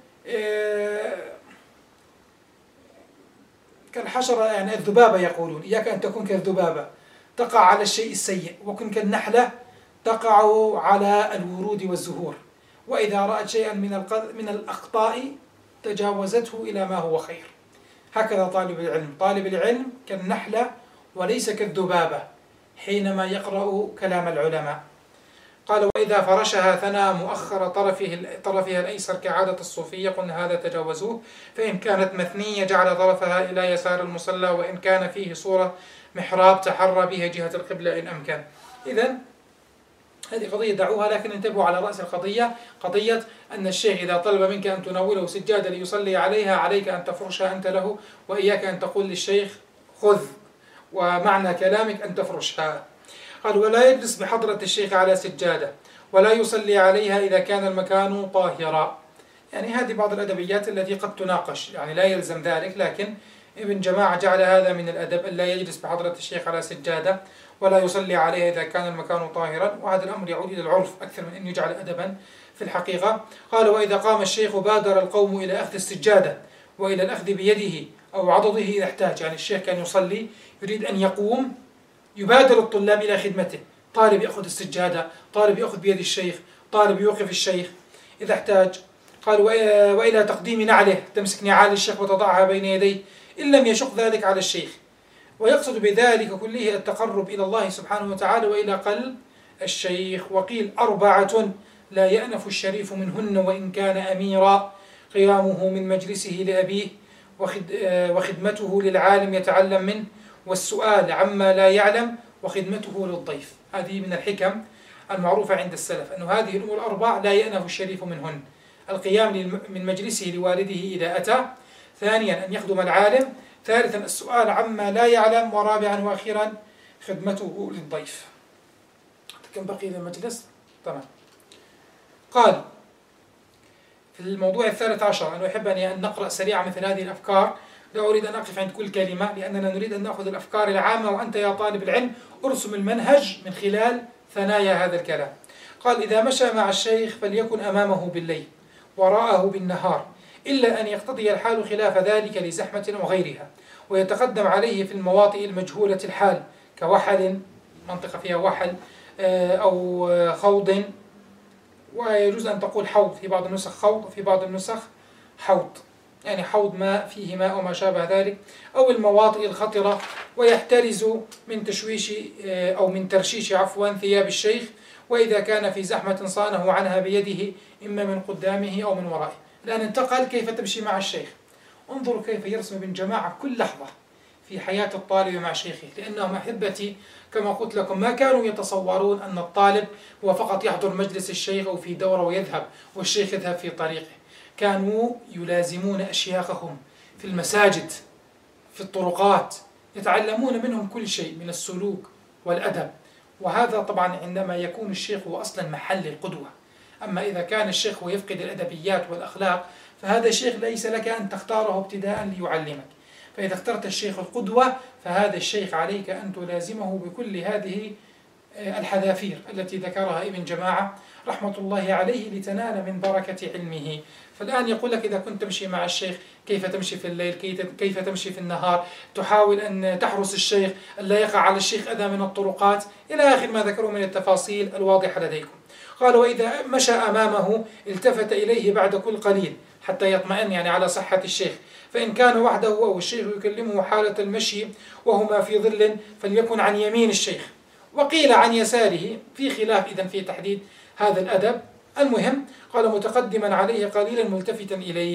S2: كالحشرة، يعني الذبابة يقولون، إياك أن تكون كالذبابة تقع على الشيء السيء، وكن كالنحلة تقع على الورود والزهور، وإذا رأت شيئا من من الأخطاء تجاوزته إلى ما هو خير. هكذا طالب العلم، طالب العلم كالنحلة وليس كالذبابة حينما يقرأ كلام العلماء. قال وإذا فرشها ثنى مؤخر طرفه طرفها الأيسر كعادة الصوفية قلنا هذا تجاوزوه. فإن كانت مثنية جعل طرفها إلى يسار المصلى، وإن كان فيه صورة محراب تحرى بها جهة القبلة إن أمكن. إذن هذه قضية دعوها، لكن انتبهوا على رأس القضية قضية أن الشيخ إذا طلب منك أن تناوله سجادة ليصلي عليها عليك أن تفرشها أنت له، وإياك أن تقول للشيخ خذ، ومعنى كلامك أن تفرشها. قال ولا يجلس بحضرة الشيخ على سجادة ولا يصلي عليها إذا كان المكان طاهرا. يعني هذه بعض الأدبيات التي قد تناقش، يعني لا يلزم ذلك، لكن ابن جماعة جعل هذا من الأدب أن لا يجلس بحضرة الشيخ على سجادة ولا يصلي عليها إذا كان المكان طاهرا، وهذا الأمر يعود إلى العرف أكثر من أن يجعل أدبا في الحقيقة. قال وإذا قام الشيخ بادر القوم إلى أخذ السجادة وإلى الأخذ بيده أو عضده إذا احتاج. يعني الشيخ كان يصلي يريد أن يقوم، يبادر الطلاب إلى خدمته، طالب يأخذ السجادة، طالب يأخذ بيد الشيخ، طالب يوقف الشيخ إذا احتاج. قال وإلى تقديم نعله، تمسك نعال الشيخ وتضعها بين يديه إن لم يشق ذلك على الشيخ، ويقصد بذلك كله التقرب إلى الله سبحانه وتعالى وإلى قلب الشيخ. وقيل أربعة لا يأنف الشريف منهن وإن كان أميرا: قيامه من مجلسه لأبيه، وخدمته للعالم يتعلم منه، والسؤال عما لا يعلم، وخدمته للضيف. هذه من الحكم المعروفة عند السلف أن هذه الأمور الأربع لا يأنف الشريف منهن: القيام من مجلسه لوالده إذا أتى، ثانيا أن يخدم العالم، ثالثا السؤال عما لا يعلم، ورابعا وأخيرا خدمته للضيف. كم بقي للمجلس؟ تمام. قال في الموضوع الثالث عشر، أنا أحب أن نقرأ سريعا مثل هذه الأفكار، لا أريد أن أقف عند كل كلمة لأننا نريد أن نأخذ الأفكار العامة، وأنت يا طالب العلم أرسم المنهج من خلال ثنايا هذا الكلام. قال إذا مشى مع الشيخ فليكن أمامه بالليل وراءه بالنهار، إلا أن يقتضي الحال خلاف ذلك لزحمة أو غيرها، ويتقدم عليه في المواطئ المجهولة الحال كوحل، منطقة فيها وحل، أو خوض، ويجوز أن تقول حوض، في بعض النسخ خوض وفي بعض النسخ حوض، يعني حوض ماء فيه ماء وما شابه ذلك، أو المواطئ الخطرة، ويحترز من تشويش أو من ترشيش عفوا ثياب الشيخ، وإذا كان في زحمة صانه عنها بيده إما من قدامه أو من ورائه. الآن انتقل كيف تمشي مع الشيخ. انظروا كيف يرسم ابن جماعة كل لحظة في حياة الطالب مع شيخه، لأنهم أحبتي كما قلت لكم ما كانوا يتصورون أن الطالب هو فقط يحضر مجلس الشيخ أو في دورة ويذهب والشيخ يذهب في طريقه. كانوا يلازمون أشياخهم في المساجد، في الطرقات، يتعلمون منهم كل شيء من السلوك والأدب. وهذا طبعا عندما يكون الشيخ هو أصلا محل القدوة. أما إذا كان الشيخ هو يفقد الأدبيات والأخلاق فهذا الشيخ ليس لك أن تختاره ابتداء ليعلمك. فإذا اخترت الشيخ القدوة فهذا الشيخ عليك أن تلازمه بكل هذه الحذافير التي ذكرها ابن جماعة رحمة الله عليه لتنال من بركة علمه. فالآن يقول لك إذا كنت تمشي مع الشيخ كيف تمشي في الليل، كيف تمشي في النهار، تحاول أن تحرس الشيخ ألا يقع على الشيخ أذى من الطرقات، إلى آخر ما ذكروا من التفاصيل الواضحة لديكم. قال وإذا مشى أمامه التفت إليه بعد كل قليل حتى يطمئن يعني على صحة الشيخ، فإن كان وحده أو الشيخ يكلمه حالة المشي وهما في ظل فليكن عن يمين الشيخ، وقيل عن يساره، في خلاف إذن في تحديد هذا الأدب. المهم قال متقدما عليه قليلا ملتفتا إليه.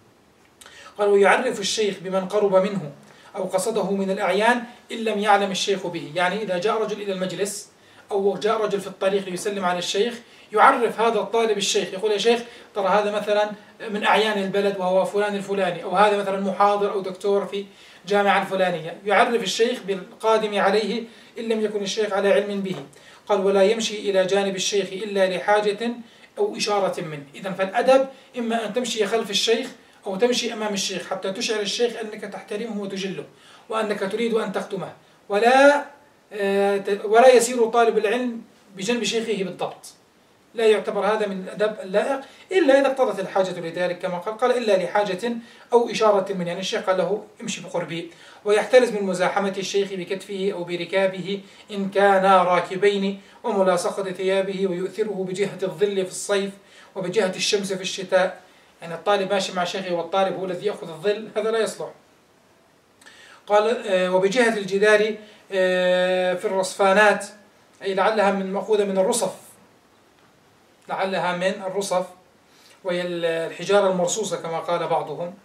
S2: قال ويعرف الشيخ بمن قرب منه أو قصده من الأعيان إن لم يعلم الشيخ به. يعني إذا جاء رجل إلى المجلس أو جاء رجل في الطريق ليسلم على الشيخ يعرف هذا الطالب الشيخ، يقول يا شيخ ترى هذا مثلا من أعيان البلد وهو فلان الفلاني، أو هذا مثلا محاضر أو دكتور في جامعة الفلانية. يعرف الشيخ بالقادم عليه إن لم يكن الشيخ على علم به. قال ولا يمشي إلى جانب الشيخ إلا لحاجة أو إشارة منه. إذن فالأدب إما أن تمشي خلف الشيخ أو تمشي أمام الشيخ حتى تشعر الشيخ أنك تحترمه وتجله وأنك تريد أن تخدمه، ولا ولا يسير طالب العلم بجنب شيخه بالضبط. لا يعتبر هذا من الأدب اللائق إلا إذا اقتضت الحاجة لذلك كما قال قال إلا لحاجة أو إشارة من، يعني الشيخ قال له امشي بقربي. ويحترز من مزاحمة الشيخ بكتفه أو بركابه إن كانا راكبين، وملاصقة ثيابه، ويؤثره بجهة الظل في الصيف وبجهة الشمس في الشتاء. يعني الطالب ماشي مع شيخه والطالب هو الذي يأخذ الظل، هذا لا يصلح. قال وبجهة الجدار في الرصفانات، أي لعلها من مأخوذة من الرصف لعلها من الرصف وهي الحجارة المرصوصة كما قال بعضهم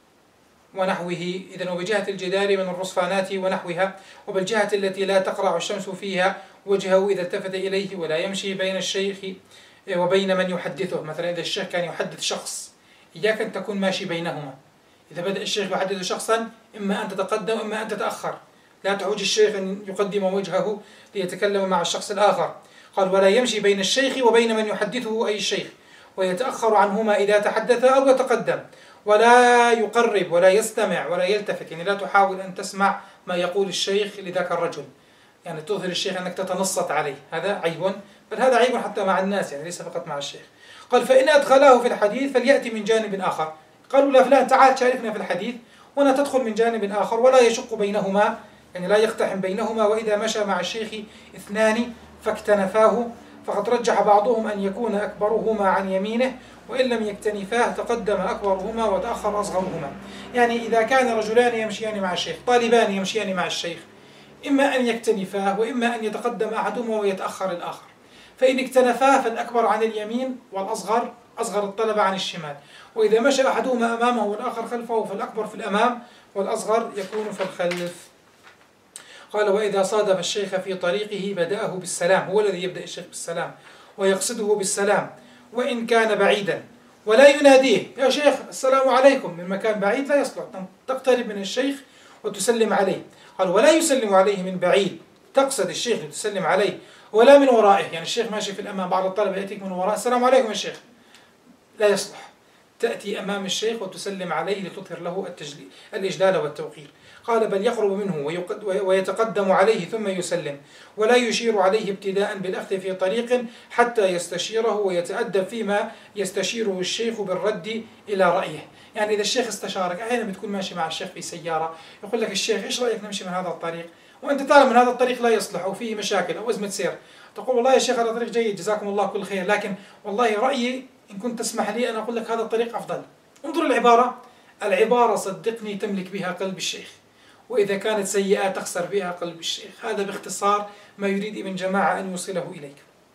S2: ونحوه. إذن وبجهة الجدار من الرصفانات ونحوها، وبالجهة التي لا تقرع الشمس فيها وجهه إذا التفت إليه، ولا يمشي بين الشيخ وبين من يحدثه. مثلا إذا الشيخ كان يحدث شخص، إياك أن تكون ماشي بينهما. إذا بدأ الشيخ يحدث شخصا إما أن تتقدم إما أن تتأخر، لا تعوج الشيخ أن يقدم وجهه ليتكلم مع الشخص الآخر. قال ولا يمشي بين الشيخ وبين من يحدثه أي الشيخ، ويتأخر عنهما إذا تحدث أو يتقدم، ولا يقرب ولا يستمع ولا يلتفت، يعني لا تحاول أن تسمع ما يقول الشيخ لذاك الرجل، يعني تظهر الشيخ أنك تتنصت عليه، هذا عيب، بل هذا عيب حتى مع الناس، يعني ليس فقط مع الشيخ. قال فإن أدخلاه في الحديث فليأتي من جانب آخر. قالوا لا فلان تعال شاركنا في الحديث، وأنا تدخل من جانب آخر ولا يشق بينهما، يعني لا يقتحم بينهما. وإذا مشى مع الشيخ اثنان فاكتنفاه فقد رجح بعضهم أن يكون أكبرهما عن يمينه، وإن لم يكتنفاه تقدم أكبرهما وتأخر أصغرهما. يعني إذا كان رجلان يمشيان مع الشيخ، طالبان يمشيان مع الشيخ، إما أن يكتنفاه وإما أن يتقدم أحدهما ويتأخر الآخر. فإن اكتنفاه فالأكبر عن اليمين والأصغر أصغر الطلبة عن الشمال، وإذا مشى أحدهما أمامه والآخر خلفه فالأكبر في الأمام والأصغر يكون في الخلف. قال وإذا صادف الشيخ في طريقه بدأه بالسلام، هو الذي يبدأ الشيخ بالسلام ويقصده بالسلام وإن كان بعيدا، ولا يناديه يا شيخ السلام عليكم من مكان بعيد، لا يصلح، تقترب من الشيخ وتسلم عليه. قال ولا يسلم عليه من بعيد، تقصد الشيخ لتسلم عليه، ولا من ورائه، يعني الشيخ ماشي في الأمام، بعض الطلبة يأتيك من وراء السلام عليكم يا شيخ، لا يصلح، تأتي أمام الشيخ وتسلم عليه لتظهر له الإجلال والتوقير. قال بل يقرب منه ويتقدم عليه ثم يسلم، ولا يشير عليه ابتداء بالأخذ في طريق حتى يستشيره ويتأدب فيما يستشيره الشيخ بالرد إلى رأيه. يعني إذا الشيخ استشارك، أحيانا بتكون ماشي مع الشيخ في سيارة يقول لك الشيخ إيش رأيك نمشي من هذا الطريق، وأنت تعلم من هذا الطريق لا يصلح أو فيه مشاكل أو أزمة سير، تقول والله يا شيخ هذا الطريق جيد جزاكم الله كل خير، لكن والله رأيي إن كنت تسمح لي أنا أقول لك هذا الطريق أفضل. انظر العبارة، العبارة صدقني تملك بها قلب الشيخ، وإذا كانت سيئة تخسر بها قلب الشيخ. هذا باختصار ما يريد ابن جماعة أن يوصله إليك.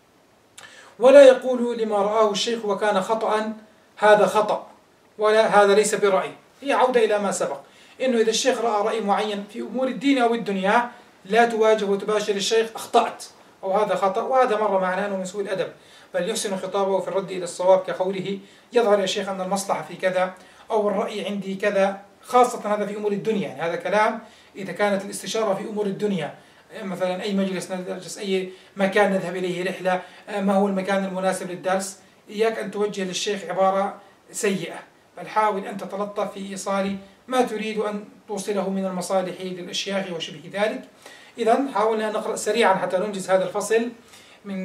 S2: ولا يقول لما رآه الشيخ وكان خطأ هذا خطأ، ولا هذا ليس برأي، هي عودة إلى ما سبق، إنه إذا الشيخ رأى رأي معين في أمور الدين أو الدنيا لا تواجه وتباشر الشيخ أخطأت أو هذا خطأ، وهذا مر معنا أنه من سوء الأدب، بل يحسن خطابه في الرد إلى الصواب كقوله يظهر يا شيخ أن المصلحة في كذا أو الرأي عندي كذا، خاصة هذا في أمور الدنيا، يعني هذا كلام إذا كانت الاستشارة في أمور الدنيا، مثلا أي مجلس ندرس، أي مكان نذهب إليه رحلة، ما هو المكان المناسب للدرس، إياك أن توجه للشيخ عبارة سيئة، بل حاول أن تتلطف في إيصال ما تريد أن توصله من المصالح للأشياخ وشبه ذلك. إذن حاولنا أن نقرأ سريعا حتى ننجز هذا الفصل من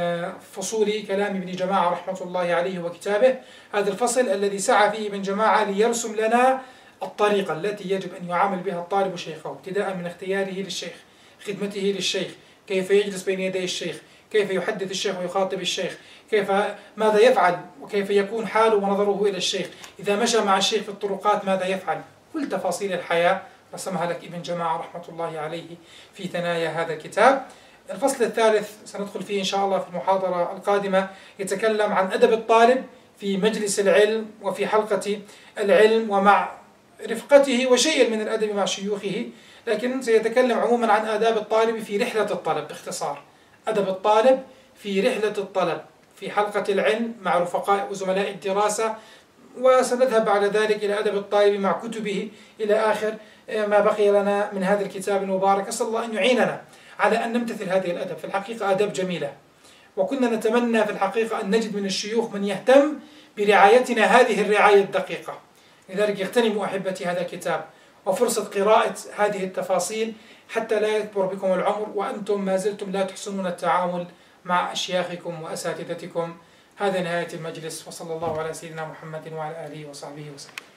S2: فصول كلام ابن جماعة رحمة الله عليه وكتابه. هذا الفصل الذي سعى فيه ابن جماعة ليرسم لنا الطريقة التي يجب أن يعامل بها الطالب شيخه، ابتداء من اختياره للشيخ، خدمته للشيخ، كيف يجلس بين يدي الشيخ، كيف يحدث الشيخ ويخاطب الشيخ، كيف ماذا يفعل وكيف يكون حاله ونظره إلى الشيخ، إذا مشى مع الشيخ في الطرقات ماذا يفعل، كل تفاصيل الحياة رسمها لك ابن جماعة رحمة الله عليه في ثنايا هذا الكتاب. الفصل الثالث سندخل فيه إن شاء الله في المحاضرة القادمة، يتكلم عن أدب الطالب في مجلس العلم وفي حلقة العلم ومع رفقته وشيء من الأدب مع شيوخه، لكن سيتكلم عموما عن آداب الطالب في رحلة الطلب باختصار، أدب الطالب في رحلة الطلب في حلقة العلم مع رفقاء وزملاء الدراسة، وسنذهب بعد ذلك إلى أدب الطالب مع كتبه إلى آخر ما بقي لنا من هذا الكتاب المبارك. أسأل الله أن يعيننا على أن نمتثل هذه الأدب، في الحقيقة آداب جميلة، وكنا نتمنى في الحقيقة أن نجد من الشيوخ من يهتم برعايتنا هذه الرعاية الدقيقة. لذلك يغتنموا أحبتي هذا الكتاب وفرصة قراءة هذه التفاصيل حتى لا يكبر بكم العمر وأنتم ما زلتم لا تحسنون التعامل مع أشياخكم وأساتذتكم. هذا نهاية المجلس، وصلى الله على سيدنا محمد وعلى آله وصحبه وسلم.